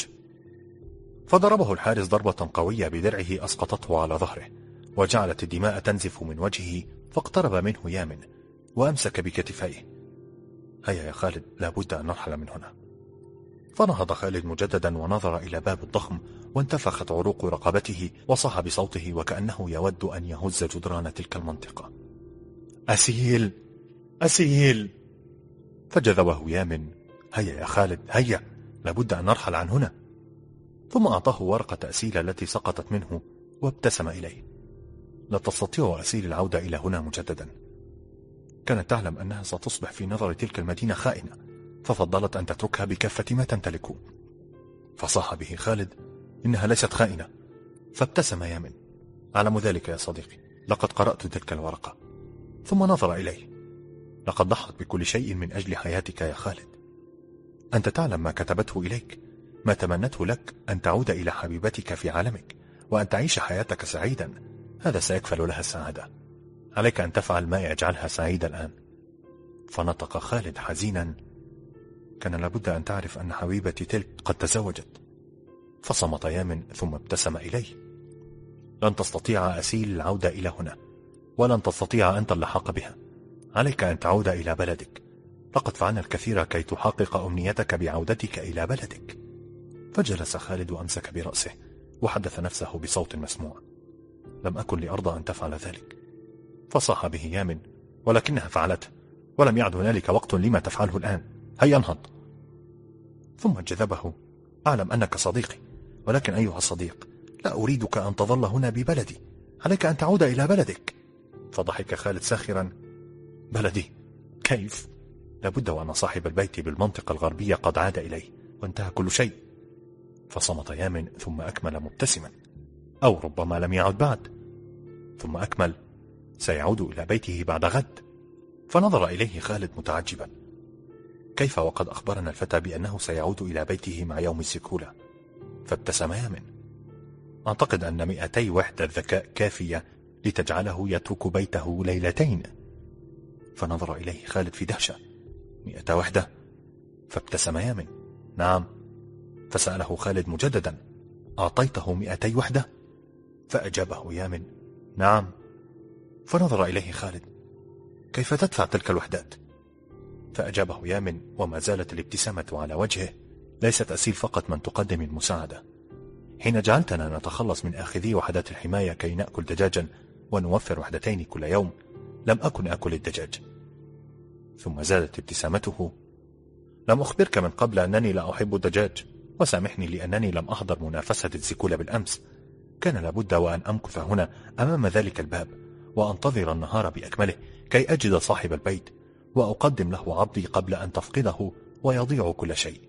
فضربه الحارس ضربة قوية بدرعه أسقطته على ظهره، وجعلت الدماء تنزف من وجهه، فاقترب منه يامن وأمسك بكتفيه: هيا يا خالد، لابد أن نرحل من هنا. فنهض خالد مجددا ونظر إلى باب الضخم، وانتفخت عروق رقبته وصاح بصوته وكأنه يود أن يهز جدران تلك المنطقة: أسيل أسيل. فجذبه يامن: هيا يا خالد، هيا، لابد أن نرحل عن هنا. ثم أعطاه ورقة أسيل التي سقطت منه وابتسم إليه: لا تستطيع أسيل العودة إلى هنا مجددا. كانت تعلم أنها ستصبح في نظر تلك المدينة خائنة، ففضلت أن تتركها بكافة ما تمتلك. فصاح به خالد: إنها ليست خائنة. فابتسم يامن: أعلم ذلك يا صديقي، لقد قرأت تلك الورقة. ثم نظر إليه: لقد ضحت بكل شيء من أجل حياتك يا خالد. أنت تعلم ما كتبته إليك، ما تمنته لك أن تعود إلى حبيبتك في عالمك وأن تعيش حياتك سعيدا. هذا سيكفل لها السعادة. عليك أن تفعل ما يجعلها سعيدة الآن. فنطق خالد حزينا: كان لابد أن تعرف أن حبيبتي تلك قد تزوجت. فصمت يامن ثم ابتسم إليه: لن تستطيع أسيل العودة إلى هنا، ولن تستطيع أنت اللحاق بها. عليك أن تعود إلى بلدك. لقد فعلنا الكثير كي تحقق أمنيتك بعودتك إلى بلدك. فجلس خالد وأمسك برأسه وحدث نفسه بصوت مسموع: لم أكن لأرضى أن تفعل ذلك. فصاح به يامن: ولكنها فعلته، ولم يعد هنالك وقت لما تفعله الآن. هيا انهض. ثم جذبه: أعلم أنك صديقي، ولكن أيها الصديق، لا أريدك أن تظل هنا ببلدي. عليك أن تعود إلى بلدك. فضحك خالد ساخرا: بلدي؟ كيف؟ لابد وأن صاحب البيت بالمنطقة الغربية قد عاد إليه وانتهى كل شيء. فصمت يامن ثم أكمل مبتسما: أو ربما لم يعد بعد. ثم أكمل: سيعود إلى بيته بعد غد. فنظر إليه خالد متعجبا: كيف وقد أخبرنا الفتى بأنه سيعود إلى بيته مع يوم الزيكولا؟ فابتسم يامن: أعتقد أن 200 وحدة ذكاء كافية لتجعله يترك بيته ليلتين. فنظر إليه خالد في دهشة: 100 وحدة؟ فابتسم يامن: نعم. فسأله خالد مجددا: أعطيته 200 وحدة؟ فأجابه يامن: نعم. فنظر إليه خالد: كيف تدفع تلك الوحدات؟ فأجابه يامن وما زالت الابتسامة على وجهه: ليست أسيل فقط من تقدم المساعدة. حين جعلتنا نتخلص من آخذي وحدات الحماية كي نأكل دجاجا ونوفر وحدتين كل يوم، لم أكن أكل الدجاج. ثم زادت ابتسامته: لم أخبرك من قبل أنني لا أحب الدجاج، وسامحني لأنني لم أحضر منافسة الزيكولا بالأمس. كان لابد وأن أمكث هنا أمام ذلك الباب، وأنتظر النهار بأكمله كي أجد صاحب البيت وأقدم له عرضي قبل أن تفقده ويضيع كل شيء.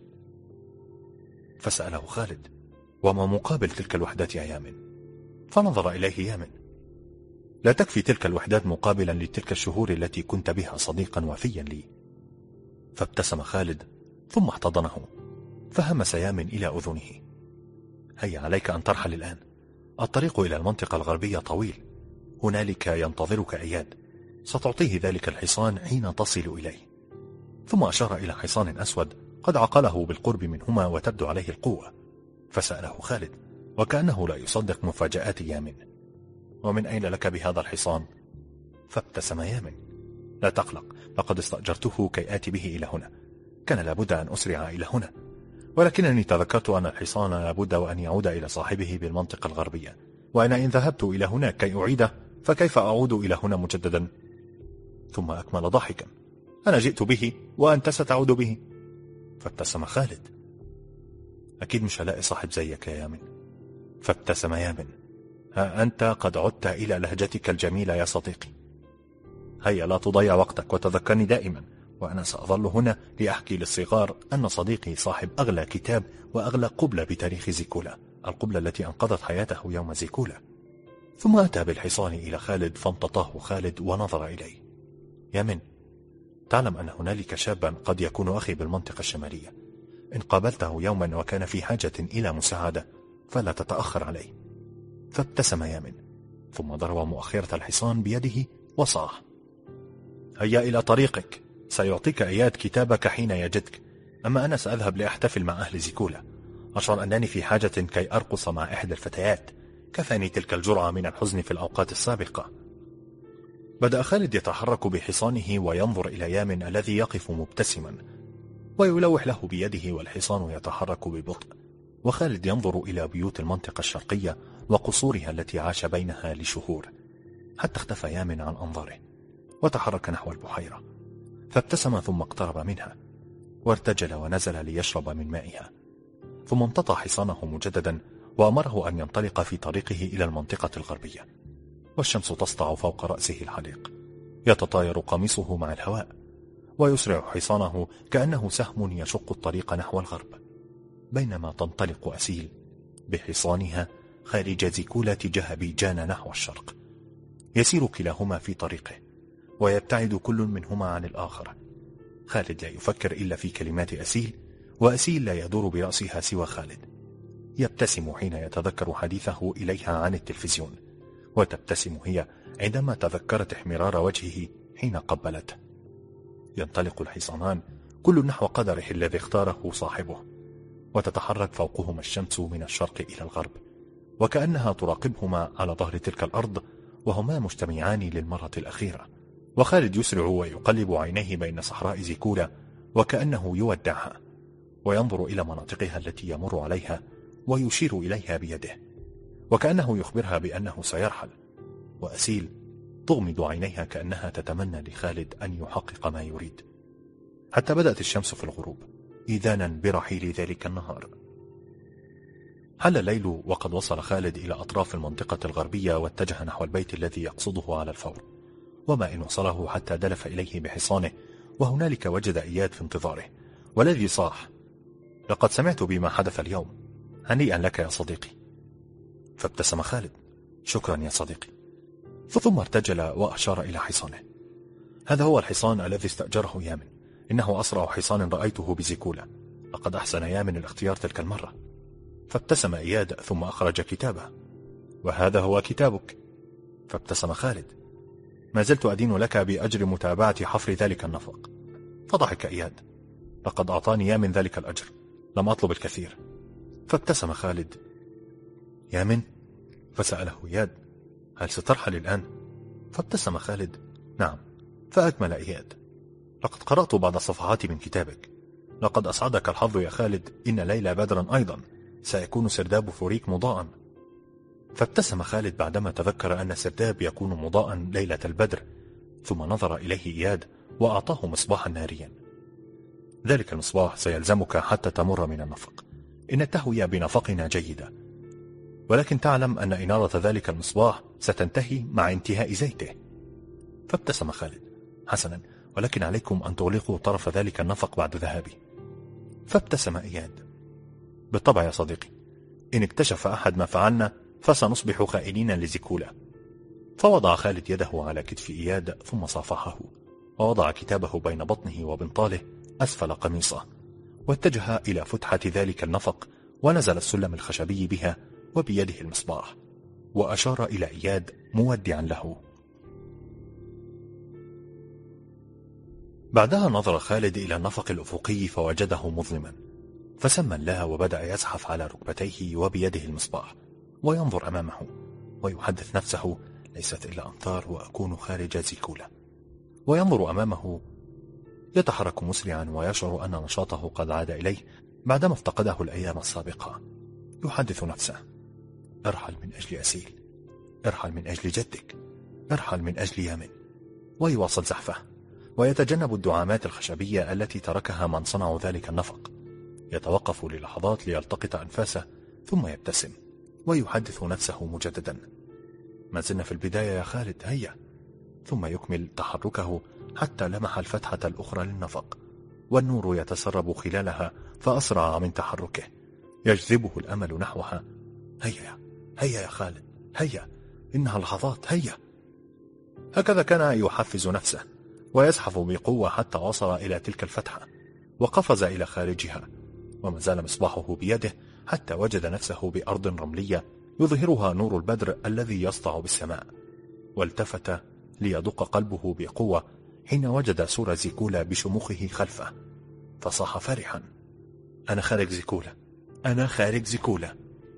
فسأله خالد: وما مقابل تلك الوحدات يا يامن؟ فنظر إليه يامن: لا تكفي تلك الوحدات مقابلا لتلك الشهور التي كنت بها صديقا وفيا لي. فابتسم خالد ثم احتضنه، فهمس يامن إلى أذنه: هيا عليك أن ترحل الآن، الطريق إلى المنطقة الغربية طويل، هنالك ينتظرك إياد، ستعطيه ذلك الحصان حين تصل إليه. ثم أشار إلى حصان أسود قد عقله بالقرب منهما وتبدو عليه القوة. فسأله خالد وكأنه لا يصدق مفاجآت يامن: ومن أين لك بهذا الحصان؟ فابتسم يامن: لا تقلق، لقد استأجرته كي آتي به إلى هنا، كان لابد أن أسرع إلى هنا، ولكنني تذكرت أن الحصان لابد وأن يعود إلى صاحبه بالمنطقة الغربية، وأنا إن ذهبت إلى هناك كي أعيده فكيف أعود إلى هنا مجددا؟ ثم أكمل ضاحكا: أنا جئت به وأنت ستعود به. فابتسم خالد: أكيد مش هلاقي صاحب زيك يا يامن. فابتسم يامن: ها أنت قد عدت إلى لهجتك الجميلة يا صديقي. هيا لا تضيع وقتك وتذكرني دائما، وأنا سأظل هنا لأحكي للصغار أن صديقي صاحب أغلى كتاب وأغلى قبلة بتاريخ زيكولا، القبلة التي أنقذت حياته يوم زيكولا. ثم أتى بالحصان إلى خالد فامتطاه خالد ونظر إليه: يامن، تعلم أن هنالك شابا قد يكون أخي بالمنطقة الشمالية، إن قابلته يوما وكان في حاجة إلى مساعدة فلا تتأخر عليه. فابتسم يامن ثم ضرب مؤخرة الحصان بيده وصاح: هيا إلى طريقك، سيعطيك إياد كتابك حين يجدك، أما أنا سأذهب لأحتفل مع أهل زيكولا، أشعر أنني في حاجة كي أرقص مع إحدى الفتيات، كفاني تلك الجرعة من الحزن في الأوقات السابقة. بدأ خالد يتحرك بحصانه وينظر إلى يامن الذي يقف مبتسما ويلوح له بيده، والحصان يتحرك ببطء، وخالد ينظر إلى بيوت المنطقة الشرقية وقصورها التي عاش بينها لشهور، حتى اختفى يامن عن أنظاره وتحرك نحو البحيرة، فابتسم ثم اقترب منها وارتجل ونزل ليشرب من مائها، ثم امتطى حصانه مجددا وأمره أن ينطلق في طريقه إلى المنطقة الغربية. والشمس تسطع فوق رأسه الحليق، يتطاير قميصه مع الهواء، ويسرع حصانه كأنه سهم يشق الطريق نحو الغرب، بينما تنطلق أسيل بحصانها خارج زيكولا تجاه بيجان نحو الشرق. يسير كلاهما في طريقه ويبتعد كل منهما عن الآخر. خالد لا يفكر إلا في كلمات أسيل، وأسيل لا يدور برأسها سوى خالد. يبتسم حين يتذكر حديثه إليها عن التلفزيون، وتبتسم هي عندما تذكرت احمرار وجهه حين قبلته. ينطلق الحصانان كل نحو قدره الذي اختاره صاحبه، وتتحرك فوقهما الشمس من الشرق إلى الغرب، وكأنها تراقبهما على ظهر تلك الأرض وهما مجتمعان للمرة الأخيرة. وخالد يسرع ويقلب عينيه بين صحراء زيكولا وكأنه يودعها، وينظر إلى مناطقها التي يمر عليها ويشير إليها بيده، وكأنه يخبرها بأنه سيرحل. وأسيل تغمض عينيها كأنها تتمنى لخالد أن يحقق ما يريد، حتى بدأت الشمس في الغروب إذانا برحيل ذلك النهار. حل الليل وقد وصل خالد إلى أطراف المنطقة الغربية واتجه نحو البيت الذي يقصده على الفور، وما إن وصله حتى دلف إليه بحصانه، وهنالك وجد إياد في انتظاره، والذي صاح: لقد سمعت بما حدث اليوم، هنيئا لك يا صديقي. فابتسم خالد: شكرا يا صديقي. ثم ارتجل وأشار إلى حصانه: هذا هو الحصان الذي استأجره يامن، إنه أسرع حصان رأيته بزيكولا، لقد أحسن يامن الاختيار تلك المرة. فابتسم إياد ثم أخرج كتابه: وهذا هو كتابك. فابتسم خالد: ما زلت أدين لك بأجر متابعة حفر ذلك النفق. فضحك إياد: لقد أعطاني يامن ذلك الأجر، لم أطلب الكثير. فابتسم خالد: يامن؟ فسأله إياد: هل سترحل الآن؟ فابتسم خالد: نعم. فأكمل إياد: لقد قرأت بعض الصفحات من كتابك، لقد أسعدك الحظ يا خالد، إن ليلى بدرا أيضا سيكون سرداب فوريك مضاء. فابتسم خالد بعدما تذكر أن السرداب يكون مضاء ليلة البدر، ثم نظر إليه إياد وأعطاه مصباحا ناريا: ذلك المصباح سيلزمك حتى تمر من النفق، إن التهوية بنفقنا جيدة. ولكن تعلم أن إنارة ذلك المصباح ستنتهي مع انتهاء زيته. فابتسم خالد. حسنا، ولكن عليكم أن تغلقوا طرف ذلك النفق بعد ذهابي. فابتسم إياد. بالطبع يا صديقي، إن اكتشف أحد ما فعلنا فسنصبح خائنين لزيكولا. فوضع خالد يده على كتف إياد ثم صافحه، ووضع كتابه بين بطنه وبنطاله أسفل قميصه، واتجه إلى فتحة ذلك النفق ونزل السلم الخشبي بها وبيده المصباح، وأشار إلى إياد مودعا له. بعدها نظر خالد إلى النفق الأفقي فوجده مظلما، فسمى الله وبدأ يزحف على ركبتيه وبيده المصباح وينظر أمامه ويحدث نفسه: ليست إلا أمطار وأكون خارج زيكولا. وينظر أمامه يتحرك مسرعا ويشعر أن نشاطه قد عاد إليه بعدما افتقده الأيام السابقة. يحدث نفسه: ارحل من أجل أسيل، ارحل من أجل جدك، ارحل من أجل يامن. ويواصل زحفه ويتجنب الدعامات الخشبية التي تركها من صنعوا ذلك النفق. يتوقف للحظات ليلتقط أنفاسه ثم يبتسم ويحدث نفسه مجددا: ما زلنا في البداية يا خالد، هيا. ثم يكمل تحركه حتى لمح الفتحة الأخرى للنفق، والنور يتسرب خلالها فأسرع من تحركه، يجذبه الأمل نحوها. هيا هيا يا خالد، هيا، إنها لحظات، هيا. هكذا كان يحفز نفسه ويزحف بقوة حتى وصل إلى تلك الفتحة وقفز إلى خارجها، وما زال مصباحه بيده حتى وجد نفسه بأرض رملية يظهرها نور البدر الذي يسطع بالسماء. والتفت ليدق قلبه بقوة حين وجد سور زيكولا بشموخه خلفه، فصاح فرحا: أنا خارج زيكولا، أنا خارج زيكولا.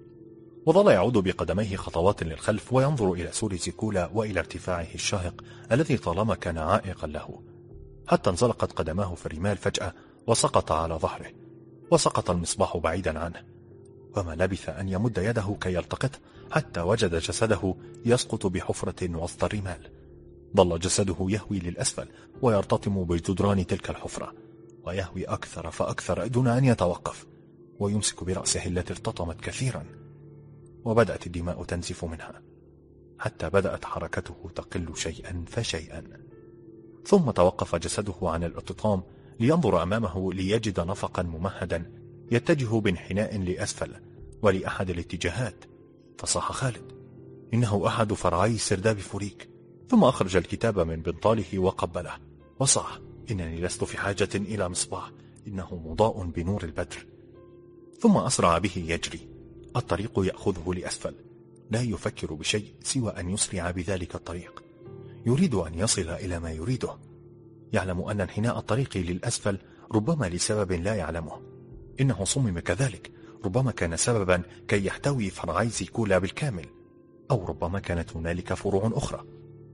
وظل يعود بقدميه خطوات للخلف وينظر إلى سور زيكولا وإلى ارتفاعه الشاهق الذي طالما كان عائقا له، حتى انزلقت قدماه في الرمال فجأة وسقط على ظهره، وسقط المصباح بعيدا عنه. وما لبث أن يمد يده كي يلتقطه حتى وجد جسده يسقط بحفرة وسط الرمال. ظل جسده يهوي للأسفل ويرتطم بجدران تلك الحفرة، ويهوي أكثر فأكثر دون أن يتوقف، ويمسك برأسه التي ارتطمت كثيرا، وبدأت الدماء تنزف منها حتى بدأت حركته تقل شيئا فشيئا. ثم توقف جسده عن الارتطام لينظر أمامه ليجد نفقا ممهدا يتجه بانحناء لأسفل ولأحد الاتجاهات. فصاح خالد: إنه أحد فرعي سرداب فوريك. ثم أخرج الكتاب من بنطاله وقبله وصاح: إنني لست في حاجة إلى مصباح، إنه مضاء بنور البدر. ثم أسرع به يجري، الطريق يأخذه لأسفل، لا يفكر بشيء سوى أن يسرع بذلك الطريق. يريد أن يصل إلى ما يريده. يعلم أن انحناء الطريق للأسفل ربما لسبب لا يعلمه، إنه صمم كذلك، ربما كان سببا كي يحتوي فرعي زيكولا بالكامل، أو ربما كانت هنالك فروع أخرى.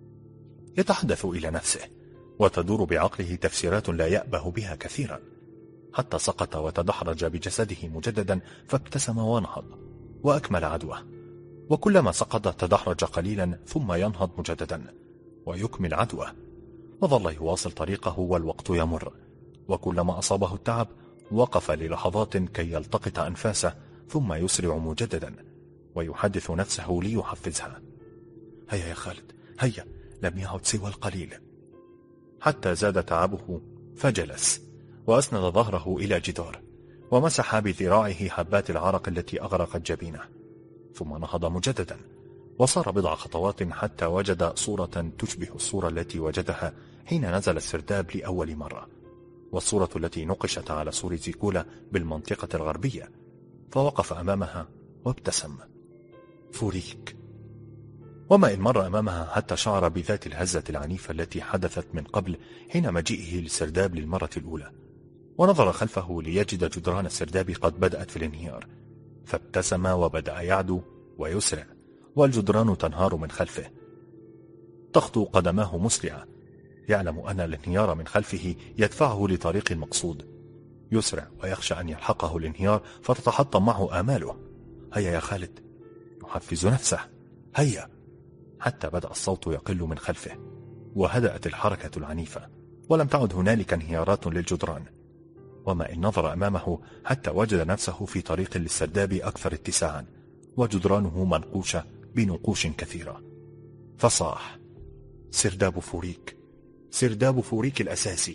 يتحدث إلى نفسه وتدور بعقله تفسيرات لا يأبه بها كثيرا، حتى سقط وتدحرج بجسده مجددا، فابتسم ونهض وأكمل عدوه. وكلما سقط تدحرج قليلا ثم ينهض مجددا ويكمل عدوه، وظل يواصل طريقه والوقت يمر. وكلما أصابه التعب وقف للحظات كي يلتقط أنفاسه ثم يسرع مجددا ويحدث نفسه ليحفزها: هيا يا خالد، هيا، لم يعد سوى القليل. حتى زاد تعبه فجلس وأسند ظهره إلى جدار ومسح بذراعه حبات العرق التي أغرقت جبينه، ثم نهض مجددا وصار بضع خطوات حتى وجد صورة تشبه الصورة التي وجدها حين نزل السرداب لأول مرة، والصورة التي نقشت على سور زيكولا بالمنطقة الغربية. فوقف أمامها وابتسم: فوريك. وما إن مر أمامها حتى شعر بذات الهزة العنيفة التي حدثت من قبل حين مجيئه للسرداب للمرة الأولى، ونظر خلفه ليجد جدران السرداب قد بدأت في الانهيار، فابتسم وبدأ يعدو ويسرع، والجدران تنهار من خلفه. تخطو قدماه مسرعة، يعلم أن الانهيار من خلفه يدفعه لطريق المقصود. يسرع ويخشى أن يلحقه الانهيار فتتحطم معه آماله. هيا يا خالد، يحفز نفسه، هيا. حتى بدأ الصوت يقل من خلفه وهدأت الحركة العنيفة، ولم تعد هنالك انهيارات للجدران. وما إن نظر أمامه حتى وجد نفسه في طريق للسرداب أكثر اتساعا، وجدرانه منقوشة بنقوش كثيرة. فصاح: سرداب فوريك، سرداب فوريك الأساسي.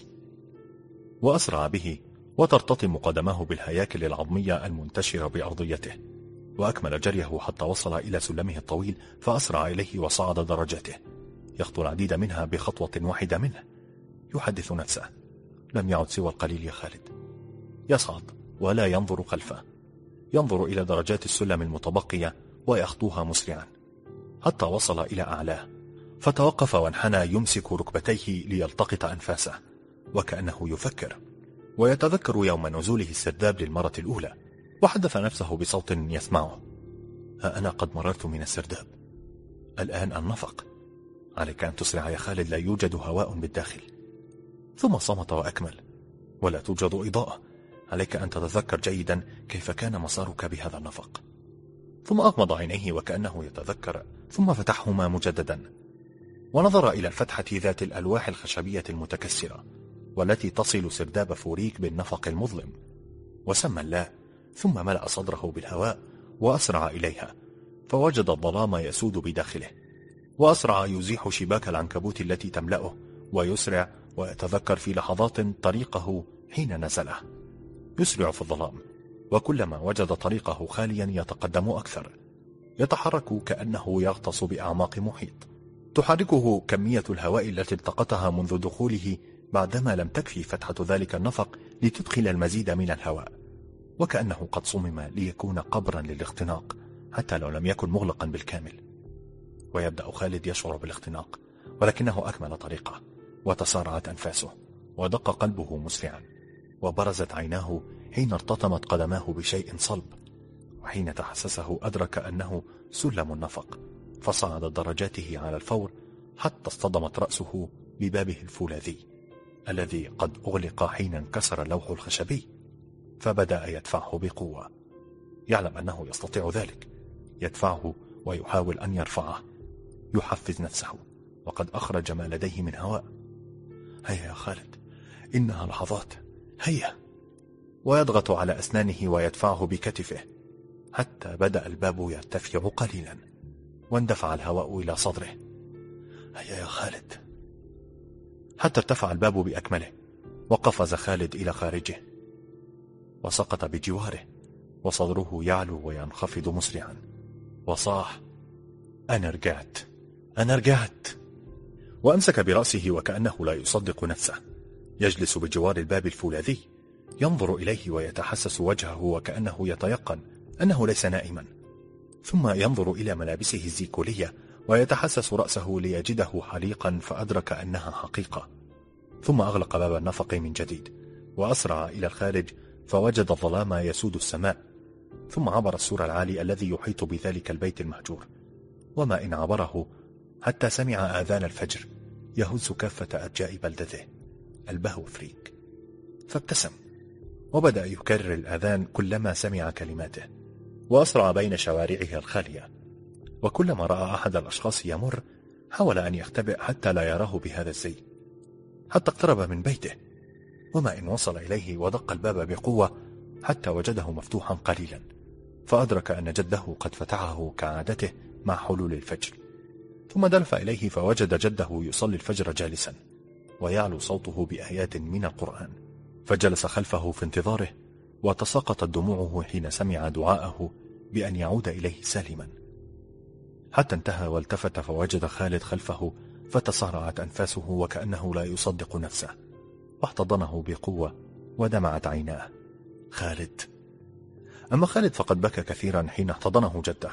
وأسرع به وترتطم قدماه بالهياكل العظمية المنتشرة بأرضيته، وأكمل جريه حتى وصل إلى سلمه الطويل، فأسرع إليه وصعد درجاته، يخطو العديد منها بخطوة واحدة منه. يحدث نفسه: لم يعد سوى القليل يا خالد. يصعد ولا ينظر خلفه، ينظر إلى درجات السلم المتبقية ويخطوها مسرعا حتى وصل إلى أعلاه، فتوقف وانحنى يمسك ركبتيه ليلتقط أنفاسه، وكأنه يفكر ويتذكر يوم نزوله السرداب للمرة الأولى، وحدث نفسه بصوت يسمعه: ها أنا قد مررت من السرداب، الآن النفق، عليك أن تسرع يا خالد، لا يوجد هواء بالداخل. ثم صمت وأكمل: ولا توجد إضاءة، عليك أن تتذكر جيدا كيف كان مسارك بهذا النفق. ثم أغمض عينيه وكأنه يتذكر، ثم فتحهما مجددا، ونظر إلى الفتحة ذات الألواح الخشبية المتكسرة والتي تصل سرداب فوريك بالنفق المظلم، وسمى الله، ثم ملأ صدره بالهواء وأسرع إليها، فوجد الظلام يسود بداخله، وأسرع يزيح شباك العنكبوت التي تملأه، ويسرع ويتذكر في لحظات طريقه حين نزله. يسرع في الظلام، وكلما وجد طريقه خاليا يتقدم أكثر، يتحرك كأنه يغطس بأعماق محيط، تحركه كمية الهواء التي التقطها منذ دخوله، بعدما لم تكفي فتحة ذلك النفق لتدخل المزيد من الهواء، وكأنه قد صمم ليكون قبرا للاختناق حتى لو لم يكن مغلقا بالكامل. ويبدأ خالد يشعر بالاختناق، ولكنه أكمل طريقه، وتسارعت أنفاسه، ودق قلبه مسرعا، وبرزت عيناه حين ارتطمت قدماه بشيء صلب، وحين تحسسه أدرك أنه سلم النفق، فصعد درجاته على الفور حتى اصطدمت رأسه ببابه الفولاذي الذي قد أغلق حين انكسر اللوح الخشبي، فبدأ يدفعه بقوة. يعلم أنه يستطيع ذلك، يدفعه ويحاول أن يرفعه، يحفز نفسه، وقد أخرج ما لديه من هواء. هيا يا خالد، إنها لحظات، هيا. ويضغط على أسنانه ويدفعه بكتفه حتى بدأ الباب يرتفع قليلا، واندفع الهواء إلى صدره. هيا يا خالد، حتى ارتفع الباب بأكمله، وقفز خالد إلى خارجه، وسقط بجواره، وصدره يعلو وينخفض مسرعا، وصاح: أنا رجعت، أنا رجعت. وأمسك برأسه وكأنه لا يصدق نفسه، يجلس بجوار الباب الفولاذي، ينظر إليه ويتحسس وجهه وكأنه يتيقن أنه ليس نائما، ثم ينظر إلى ملابسه الزيكولية ويتحسس رأسه ليجده حليقا، فأدرك أنها حقيقة. ثم أغلق باب النفق من جديد، وأسرع إلى الخارج، فوجد الظلام يسود السماء، ثم عبر السور العالي الذي يحيط بذلك البيت المهجور، وما إن عبره حتى سمع آذان الفجر يهز كافة أرجاء بلدته البهو فريك، فابتسم وبدأ يكرر الآذان كلما سمع كلماته، وأسرع بين شوارعها الخالية، وكلما رأى أحد الأشخاص يمر حاول أن يختبئ حتى لا يراه بهذا الزي، حتى اقترب من بيته، وما إن وصل إليه ودق الباب بقوة حتى وجده مفتوحا قليلا، فأدرك أن جده قد فتحه كعادته مع حلول الفجر، ثم دلف إليه فوجد جده يصلي الفجر جالسا، ويعلو صوته بآيات من القرآن، فجلس خلفه في انتظاره، وتساقطت دموعه حين سمع دعاءه بأن يعود إليه سالما، حتى انتهى والتفت فوجد خالد خلفه، فتسارعت أنفاسه وكأنه لا يصدق نفسه، واحتضنه بقوة ودمعت عيناه. خالد. أما خالد فقد بكى كثيرا حين احتضنه جده،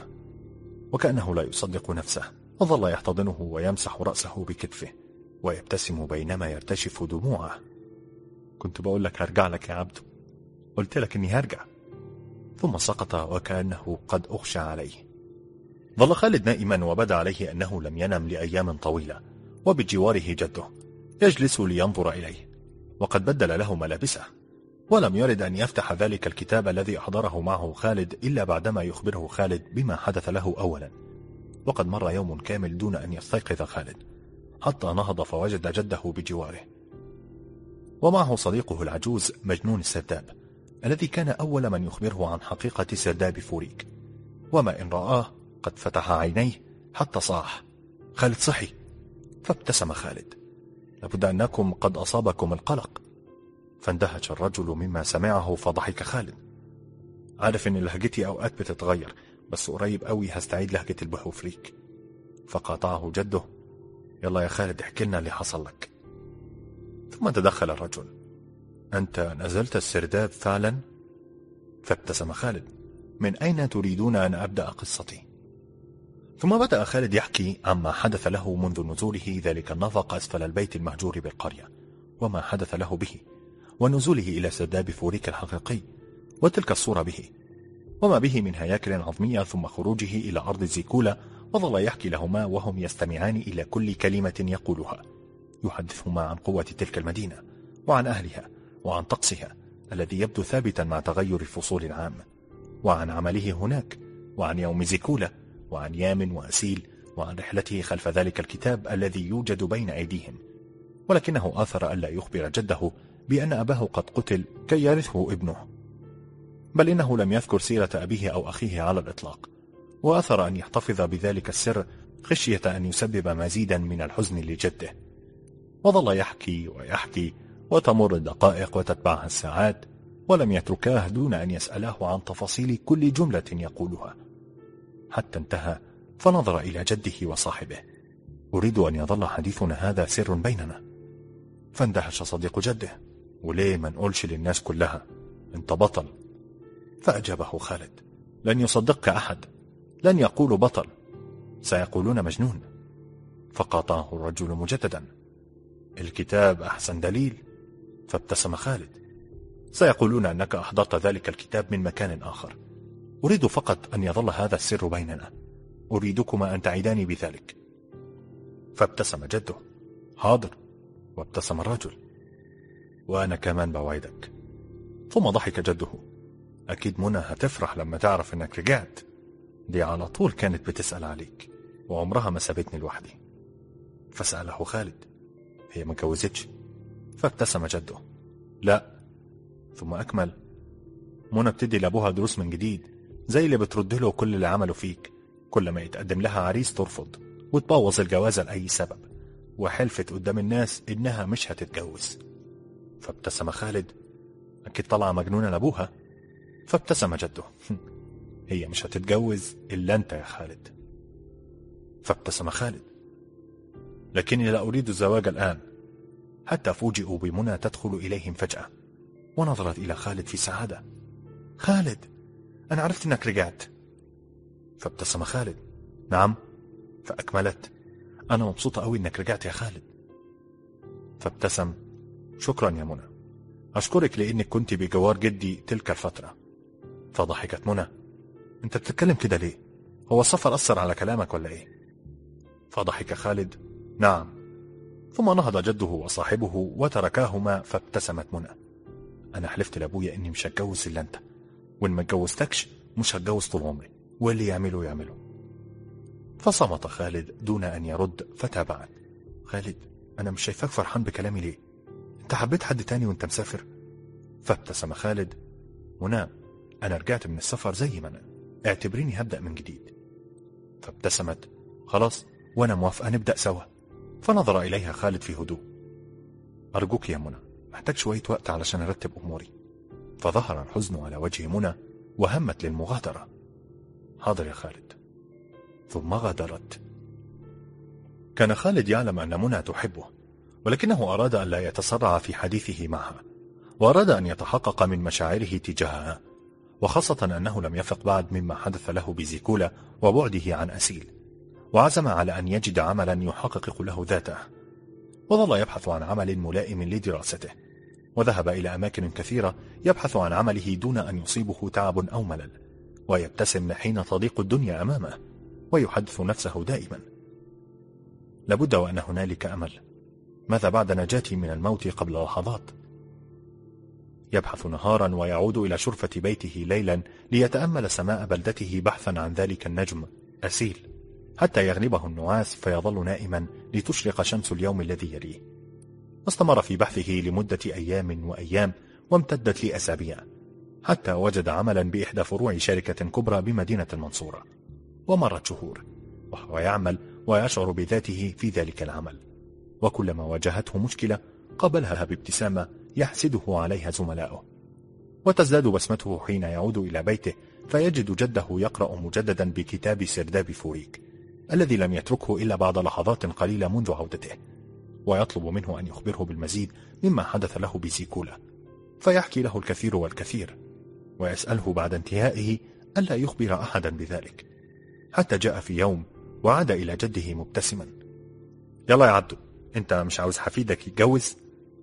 وكأنه لا يصدق نفسه، وظل يحتضنه ويمسح رأسه بكتفه ويبتسم بينما يرتشف دموعه. كنت بقول لك هرجع لك يا عبدو، قلت لك اني هرجع. ثم سقط وكأنه قد أغشى عليه. ظل خالد نائما، وبدا عليه أنه لم ينم لأيام طويلة، وبجواره جده يجلس لينظر إليه، وقد بدل له ملابسه، ولم يرد أن يفتح ذلك الكتاب الذي أحضره معه خالد إلا بعدما يخبره خالد بما حدث له أولا. وقد مر يوم كامل دون أن يستيقظ خالد، حتى نهض فوجد جده بجواره، ومعه صديقه العجوز مجنون السرداب، الذي كان أول من يخبره عن حقيقة سرداب فوريك، وما إن رآه قد فتح عينيه حتى صاح: خالد صحي. فابتسم خالد: لابد أنكم قد أصابكم القلق. فاندهش الرجل مما سمعه فضحك خالد: عارف إن لهجتي أوقات بتتغير، بس قريب قوي هستعيد لهجة البحوفريك. فقاطعه جده: يلا يا خالد احكي لنا اللي حصل لك. ثم تدخل الرجل: أنت نزلت السرداب فعلا؟ فابتسم خالد: من أين تريدون أن أبدأ قصتي؟ ثم بدأ خالد يحكي عما حدث له منذ نزوله ذلك النفق أسفل البيت المهجور بالقرية، وما حدث له به، ونزوله إلى سرداب فوريك الحقيقي، وتلك الصورة به، وما به من هياكل عظمية، ثم خروجه إلى أرض زيكولا. وظل يحكي لهما وهم يستمعان إلى كل كلمة يقولها، يحدثهما عن قوة تلك المدينة، وعن أهلها، وعن طقسها الذي يبدو ثابتا مع تغير الفصول العام، وعن عمله هناك، وعن يوم زيكولا، وعن يام وأسيل، وعن رحلته خلف ذلك الكتاب الذي يوجد بين أيديهم. ولكنه آثر ألا يخبر جده بأن أباه قد قتل كي يرثه ابنه، بل إنه لم يذكر سيرة أبيه أو أخيه على الإطلاق، وآثر أن يحتفظ بذلك السر خشية أن يسبب مزيدا من الحزن لجده. وظل يحكي ويحكي، وتمر الدقائق وتتبعها الساعات، ولم يتركاه دون أن يسأله عن تفاصيل كل جملة يقولها، حتى انتهى فنظر إلى جده وصاحبه: أريد أن يظل حديثنا هذا سر بيننا. فاندهش صديق جده: وليه ما نقولش للناس كلها؟ انت بطل. فأجابه خالد: لن يصدقك أحد، لن يقولوا بطل، سيقولون مجنون. فقاطعه الرجل مجددا: الكتاب أحسن دليل. فابتسم خالد: سيقولون أنك أحضرت ذلك الكتاب من مكان آخر، أريد فقط أن يظل هذا السر بيننا، أريدكما أن تعيداني بذلك. فابتسم جده: حاضر. وابتسم الرجل: وأنا كمان بوعدك. ثم ضحك جده: أكيد منى هتفرح لما تعرف أنك رجعت، دي على طول كانت بتسأل عليك، وعمرها ما سابتني لوحدي. فسأله خالد: هي ما اتجوزتش؟ فابتسم جده: لا. ثم أكمل: منى بتدي لأبوها دروس من جديد، زي اللي بترد له كل اللي عمله فيك، كل ما يتقدم لها عريس ترفض وتبوظ الجوازة لأي سبب، وحلفت قدام الناس إنها مش هتتجوز. فابتسم خالد: أكيد طلع مجنونة لأبوها. فابتسم جده: هي مش هتتجوز إلا أنت يا خالد. فابتسم خالد: لكني لا أريد الزواج الآن. حتى فوجئوا بمنى تدخل إليهم فجأة، ونظرت إلى خالد في سعادة: خالد، أنا عرفت أنك رجعت. فابتسم خالد: نعم. فأكملت: أنا مبسوطة أوي أنك رجعت يا خالد. فابتسم: شكرا يا منى، أشكرك لأنك كنت بجوار جدي تلك الفترة. فضحكت منى: أنت بتتكلم كده ليه؟ هو السفر أثر على كلامك ولا إيه؟ فضحك خالد: نعم. ثم نهض جده وصاحبه وتركاهما. فابتسمت منى: أنا حلفت لأبويا إني مش هتجوز إلا أنت، وإن ما اتجوزتكش مش هتجوز طول عمري، واللي يعمله. فصمت خالد دون أن يرد، فتابعت: خالد، أنا مش شايفاك فرحان بكلامي ليه؟ أنت حبيت حد تاني وأنت مسافر؟ فابتسم خالد: منى، أنا رجعت من السفر زي ما أنا، اعتبريني هبدأ من جديد. فابتسمت: خلاص، وأنا موافقة نبدأ سوا. فنظر إليها خالد في هدوء: أرجوك يا منى، محتاج شوية وقت علشان أرتب أموري. فظهر الحزن على وجه منى وهمت للمغادرة. حاضر يا خالد. ثم غادرت. كان خالد يعلم أن منى تحبه، ولكنه أراد أن لا يتسرع في حديثه معها، وأراد أن يتحقق من مشاعره تجاهها، وخاصة أنه لم يفق بعد مما حدث له بزيكولا وبعده عن أسيل، وعزم على أن يجد عملا يحقق له ذاته. وظل يبحث عن عمل ملائم لدراسته، وذهب إلى أماكن كثيرة يبحث عن عمله دون أن يصيبه تعب أو ملل، ويبتسم حين تضيق الدنيا أمامه، ويحدث نفسه دائما: لابد وأن هنالك أمل، ماذا بعد نجاتي من الموت قبل لحظات؟ يبحث نهارا ويعود إلى شرفة بيته ليلا ليتأمل سماء بلدته بحثا عن ذلك النجم أسيل، حتى يغلبه النعاس فيظل نائما لتشرق شمس اليوم الذي يليه. استمر في بحثه لمدة أيام وأيام، وامتدت لأسابيع، حتى وجد عملا بإحدى فروع شركة كبرى بمدينة المنصورة. ومرت شهور وهو يعمل ويشعر بذاته في ذلك العمل، وكلما واجهته مشكلة قابلها بابتسامة يحسده عليها زملاؤه. وتزداد بسمته حين يعود إلى بيته فيجد جده يقرأ مجددا بكتاب سرداب فوريك الذي لم يتركه إلا بعد لحظات قليلة منذ عودته، ويطلب منه أن يخبره بالمزيد مما حدث له بسيكولا، فيحكي له الكثير والكثير، ويسأله بعد انتهائه ألا يخبر أحدا بذلك، حتى جاء في يوم وعاد إلى جده مبتسما: يلا يا عبدو، انت مش عاوز حفيدك يتجوز؟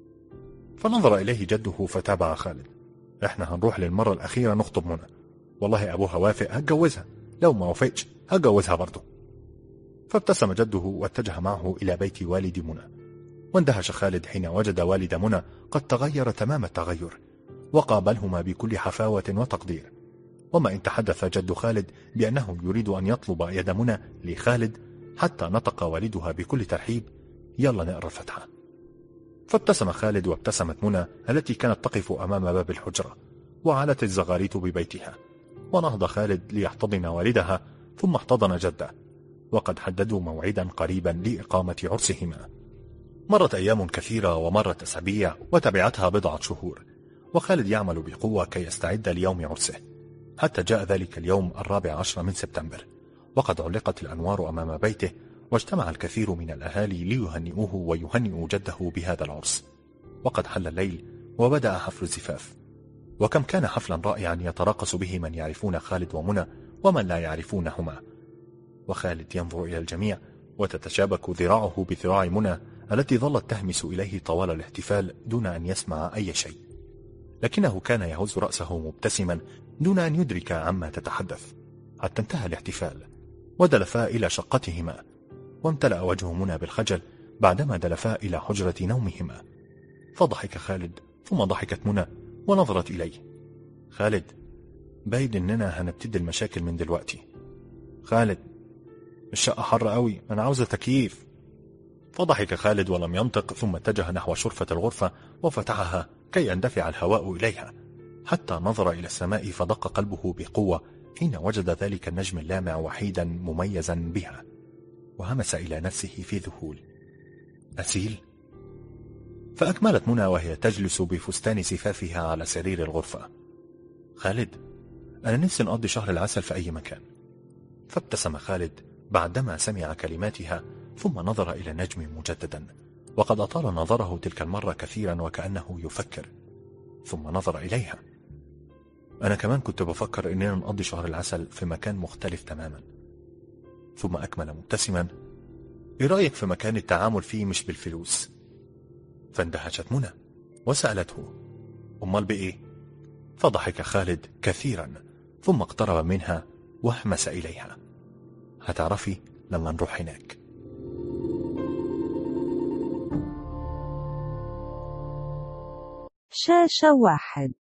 فنظر إليه جده فتابع خالد: احنا هنروح للمرة الأخيرة نخطب منى، والله أبوها وافق هتجوزها، لو ما وافقش هتجوزها برضه. فابتسم جده واتجه معه إلى بيت والد منى، واندهش خالد حين وجد والد منى قد تغير تمام التغير، وقابلهما بكل حفاوة وتقدير. وما إن تحدث جد خالد بأنه يريد أن يطلب يد منى لخالد، حتى نطق والدها بكل ترحيب: يلا نقرأ الفاتحة. فابتسم خالد وابتسمت منى التي كانت تقف أمام باب الحجرة، وعلت الزغاريت ببيتها، ونهض خالد ليحتضن والدها ثم احتضن جده، وقد حددوا موعدا قريبا لإقامة عرسهما. مرت أيام كثيرة ومرت أسابيع وتبعتها بضعة شهور، وخالد يعمل بقوة كي يستعد ليوم عرسه، حتى جاء ذلك اليوم 14 من سبتمبر، وقد علقت الأنوار أمام بيته، واجتمع الكثير من الأهالي ليهنئوه ويهنئوا جده بهذا العرس. وقد حل الليل وبدأ حفل الزفاف، وكم كان حفلا رائعا يتراقص به من يعرفون خالد ومنى ومن لا يعرفونهما. وخالد ينظر إلى الجميع وتتشابك ذراعه بذراع منى التي ظلت تهمس إليه طوال الاحتفال دون أن يسمع أي شيء، لكنه كان يهز رأسه مبتسما دون أن يدرك عما تتحدث، حتى انتهى الاحتفال ودلفا إلى شقتهما، وامتلأ وجه منى بالخجل بعدما دلفا إلى حجرة نومهما. فضحك خالد ثم ضحكت منى ونظرت إليه: خالد، باين إننا هنبتدي المشاكل من دلوقتي. خالد، الشقة حر قوي، أنا عاوزة تكييف. فضحك خالد ولم ينطق، ثم اتجه نحو شرفة الغرفة وفتحها كي يندفع الهواء إليها، حتى نظر إلى السماء فدق قلبه بقوة حين وجد ذلك النجم اللامع وحيدا مميزا بها، وهمس إلى نفسه في ذهول: أسيل؟ فأكملت منى وهي تجلس بفستان زفافها على سرير الغرفة: خالد، أنا نفسي نقضي شهر العسل في أي مكان. فابتسم خالد بعدما سمع كلماتها، ثم نظر إلى النجم مجددا، وقد أطال نظره تلك المرة كثيرا وكأنه يفكر، ثم نظر إليها: أنا كمان كنت بفكر إننا نقضي شهر العسل في مكان مختلف تماما. ثم أكمل مبتسما: إيه رأيك في مكان التعامل فيه مش بالفلوس؟ فاندهشت منى وسألته: أمال بإيه؟ فضحك خالد كثيرا، ثم اقترب منها وهمس إليها: هتعرفي لما نروح هناك. شاشة 1.